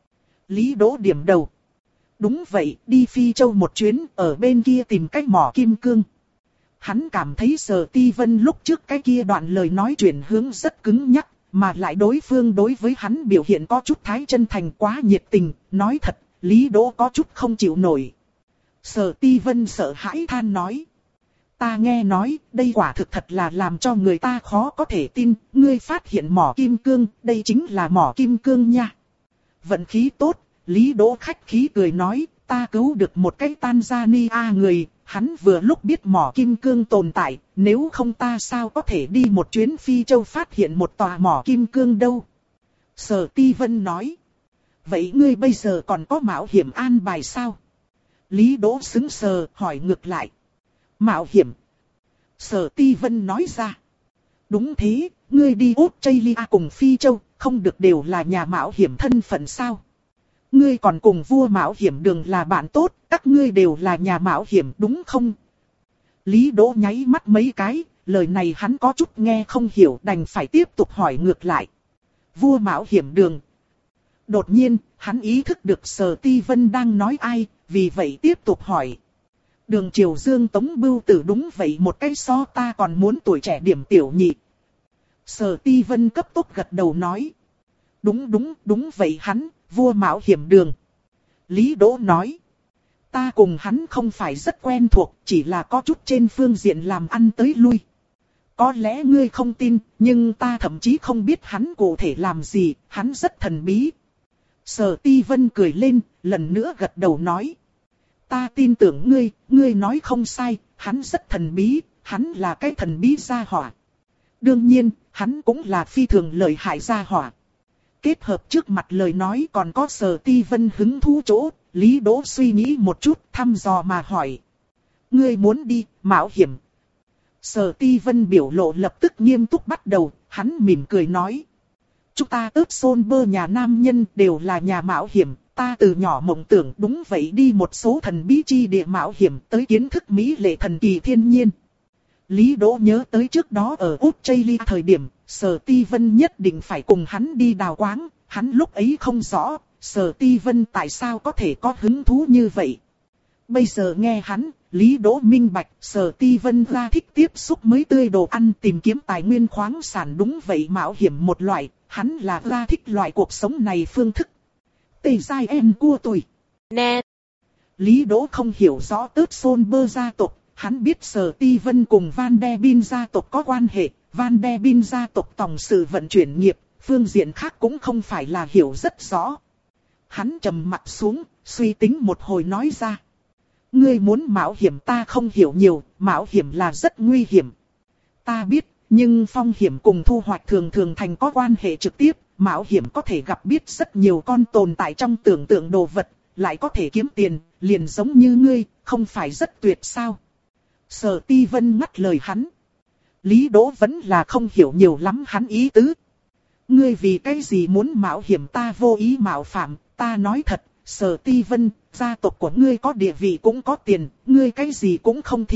Lý Đỗ điểm đầu. Đúng vậy, đi Phi Châu một chuyến, ở bên kia tìm cách mỏ kim cương. Hắn cảm thấy Sở Ti Vân lúc trước cái kia đoạn lời nói chuyển hướng rất cứng nhắc, mà lại đối phương đối với hắn biểu hiện có chút thái chân thành quá nhiệt tình, nói thật, Lý Đỗ có chút không chịu nổi. Sở Ti Vân sợ hãi than nói. Ta nghe nói, đây quả thực thật là làm cho người ta khó có thể tin, ngươi phát hiện mỏ kim cương, đây chính là mỏ kim cương nha. Vận khí tốt, Lý Đỗ khách khí cười nói, ta cứu được một cái Tanzania người, hắn vừa lúc biết mỏ kim cương tồn tại, nếu không ta sao có thể đi một chuyến Phi Châu phát hiện một tòa mỏ kim cương đâu. Sở Ti Vân nói, vậy ngươi bây giờ còn có mạo hiểm an bài sao? Lý Đỗ sững sờ, hỏi ngược lại. Mạo hiểm. Sở Ti Vân nói ra. Đúng thế, ngươi đi Australia cùng Phi Châu, không được đều là nhà mạo hiểm thân phận sao? Ngươi còn cùng vua mạo hiểm Đường là bạn tốt, các ngươi đều là nhà mạo hiểm đúng không? Lý Đỗ nháy mắt mấy cái, lời này hắn có chút nghe không hiểu, đành phải tiếp tục hỏi ngược lại. Vua mạo hiểm Đường. Đột nhiên, hắn ý thức được Sở Ti Vân đang nói ai, vì vậy tiếp tục hỏi. Đường Triều Dương Tống Bưu Tử đúng vậy, một cái so ta còn muốn tuổi trẻ điểm tiểu nhị. Sở Ti Vân cấp tốc gật đầu nói. Đúng đúng đúng vậy hắn, vua mạo hiểm Đường. Lý Đỗ nói. Ta cùng hắn không phải rất quen thuộc, chỉ là có chút trên phương diện làm ăn tới lui. Có lẽ ngươi không tin, nhưng ta thậm chí không biết hắn cụ thể làm gì, hắn rất thần bí. Sở Ti Vân cười lên, lần nữa gật đầu nói. Ta tin tưởng ngươi, ngươi nói không sai, hắn rất thần bí, hắn là cái thần bí gia hỏa. Đương nhiên, hắn cũng là phi thường lợi hại gia hỏa. Kết hợp trước mặt lời nói còn có Sở Ti Vân hứng thú chỗ, Lý Đỗ suy nghĩ một chút, thăm dò mà hỏi. Ngươi muốn đi, mạo hiểm. Sở Ti Vân biểu lộ lập tức nghiêm túc bắt đầu, hắn mỉm cười nói. Chúng ta ướp xôn bơ nhà nam nhân đều là nhà mạo hiểm. Ta từ nhỏ mộng tưởng đúng vậy đi một số thần bí chi địa mạo hiểm tới kiến thức mỹ lệ thần kỳ thiên nhiên. Lý Đỗ nhớ tới trước đó ở Australia thời điểm, Sở Ti Vân nhất định phải cùng hắn đi đào quáng, hắn lúc ấy không rõ, Sở Ti Vân tại sao có thể có hứng thú như vậy. Bây giờ nghe hắn, Lý Đỗ minh bạch, Sở Ti Vân ra thích tiếp xúc mới tươi đồ ăn tìm kiếm tài nguyên khoáng sản đúng vậy mạo hiểm một loại, hắn là ra thích loại cuộc sống này phương thức. Tề giai em cua tùy. Nè. Lý Đỗ không hiểu rõ tớt xôn bơ gia tộc, hắn biết Sở Ti Vân cùng Van Der Bin gia tộc có quan hệ, Van Der Bin gia tộc tổng sự vận chuyển nghiệp, phương diện khác cũng không phải là hiểu rất rõ. Hắn trầm mặt xuống, suy tính một hồi nói ra. Ngươi muốn mạo hiểm ta không hiểu nhiều, mạo hiểm là rất nguy hiểm. Ta biết, nhưng phong hiểm cùng thu hoạch thường thường thành có quan hệ trực tiếp. Mạo hiểm có thể gặp biết rất nhiều con tồn tại trong tưởng tượng đồ vật, lại có thể kiếm tiền, liền giống như ngươi, không phải rất tuyệt sao? Sở Ti Vân ngắt lời hắn. Lý Đỗ vẫn là không hiểu nhiều lắm hắn ý tứ. Ngươi vì cái gì muốn mạo hiểm ta vô ý mạo phạm, ta nói thật, Sở Ti Vân, gia tộc của ngươi có địa vị cũng có tiền, ngươi cái gì cũng không thiếu,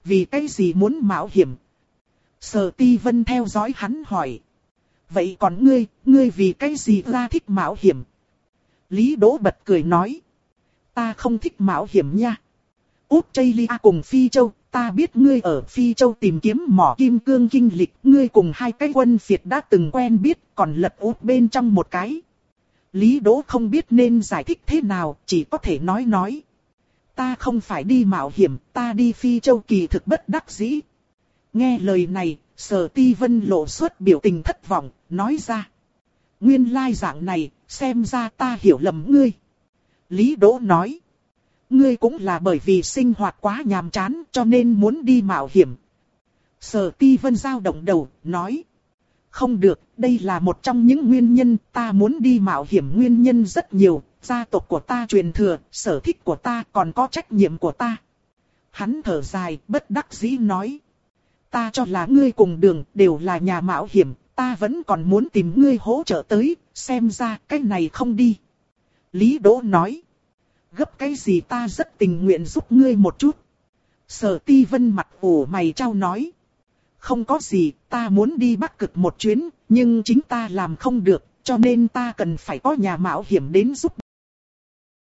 vì cái gì muốn mạo hiểm? Sở Ti Vân theo dõi hắn hỏi. Vậy còn ngươi, ngươi vì cái gì ra thích mạo hiểm? Lý Đỗ bật cười nói. Ta không thích mạo hiểm nha. Út Chaylia cùng Phi Châu, ta biết ngươi ở Phi Châu tìm kiếm mỏ kim cương kinh lịch, ngươi cùng hai cái quân phiệt đã từng quen biết, còn lật út bên trong một cái. Lý Đỗ không biết nên giải thích thế nào, chỉ có thể nói nói. Ta không phải đi mạo hiểm, ta đi Phi Châu kỳ thực bất đắc dĩ. Nghe lời này, Sở Ti Vân lộ xuất biểu tình thất vọng, nói ra. Nguyên lai dạng này, xem ra ta hiểu lầm ngươi. Lý Đỗ nói. Ngươi cũng là bởi vì sinh hoạt quá nhàm chán cho nên muốn đi mạo hiểm. Sở Ti Vân dao động đầu, nói. Không được, đây là một trong những nguyên nhân ta muốn đi mạo hiểm, nguyên nhân rất nhiều. Gia tộc của ta truyền thừa, sở thích của ta còn có trách nhiệm của ta. Hắn thở dài, bất đắc dĩ nói. Ta cho là ngươi cùng đường đều là nhà mạo hiểm, ta vẫn còn muốn tìm ngươi hỗ trợ tới, xem ra cái này không đi. Lý Đỗ nói. Gấp cái gì, ta rất tình nguyện giúp ngươi một chút. Sở Ti Vân mặt ủ mày trao nói. Không có gì, ta muốn đi Bắc Cực một chuyến, nhưng chính ta làm không được, cho nên ta cần phải có nhà mạo hiểm đến giúp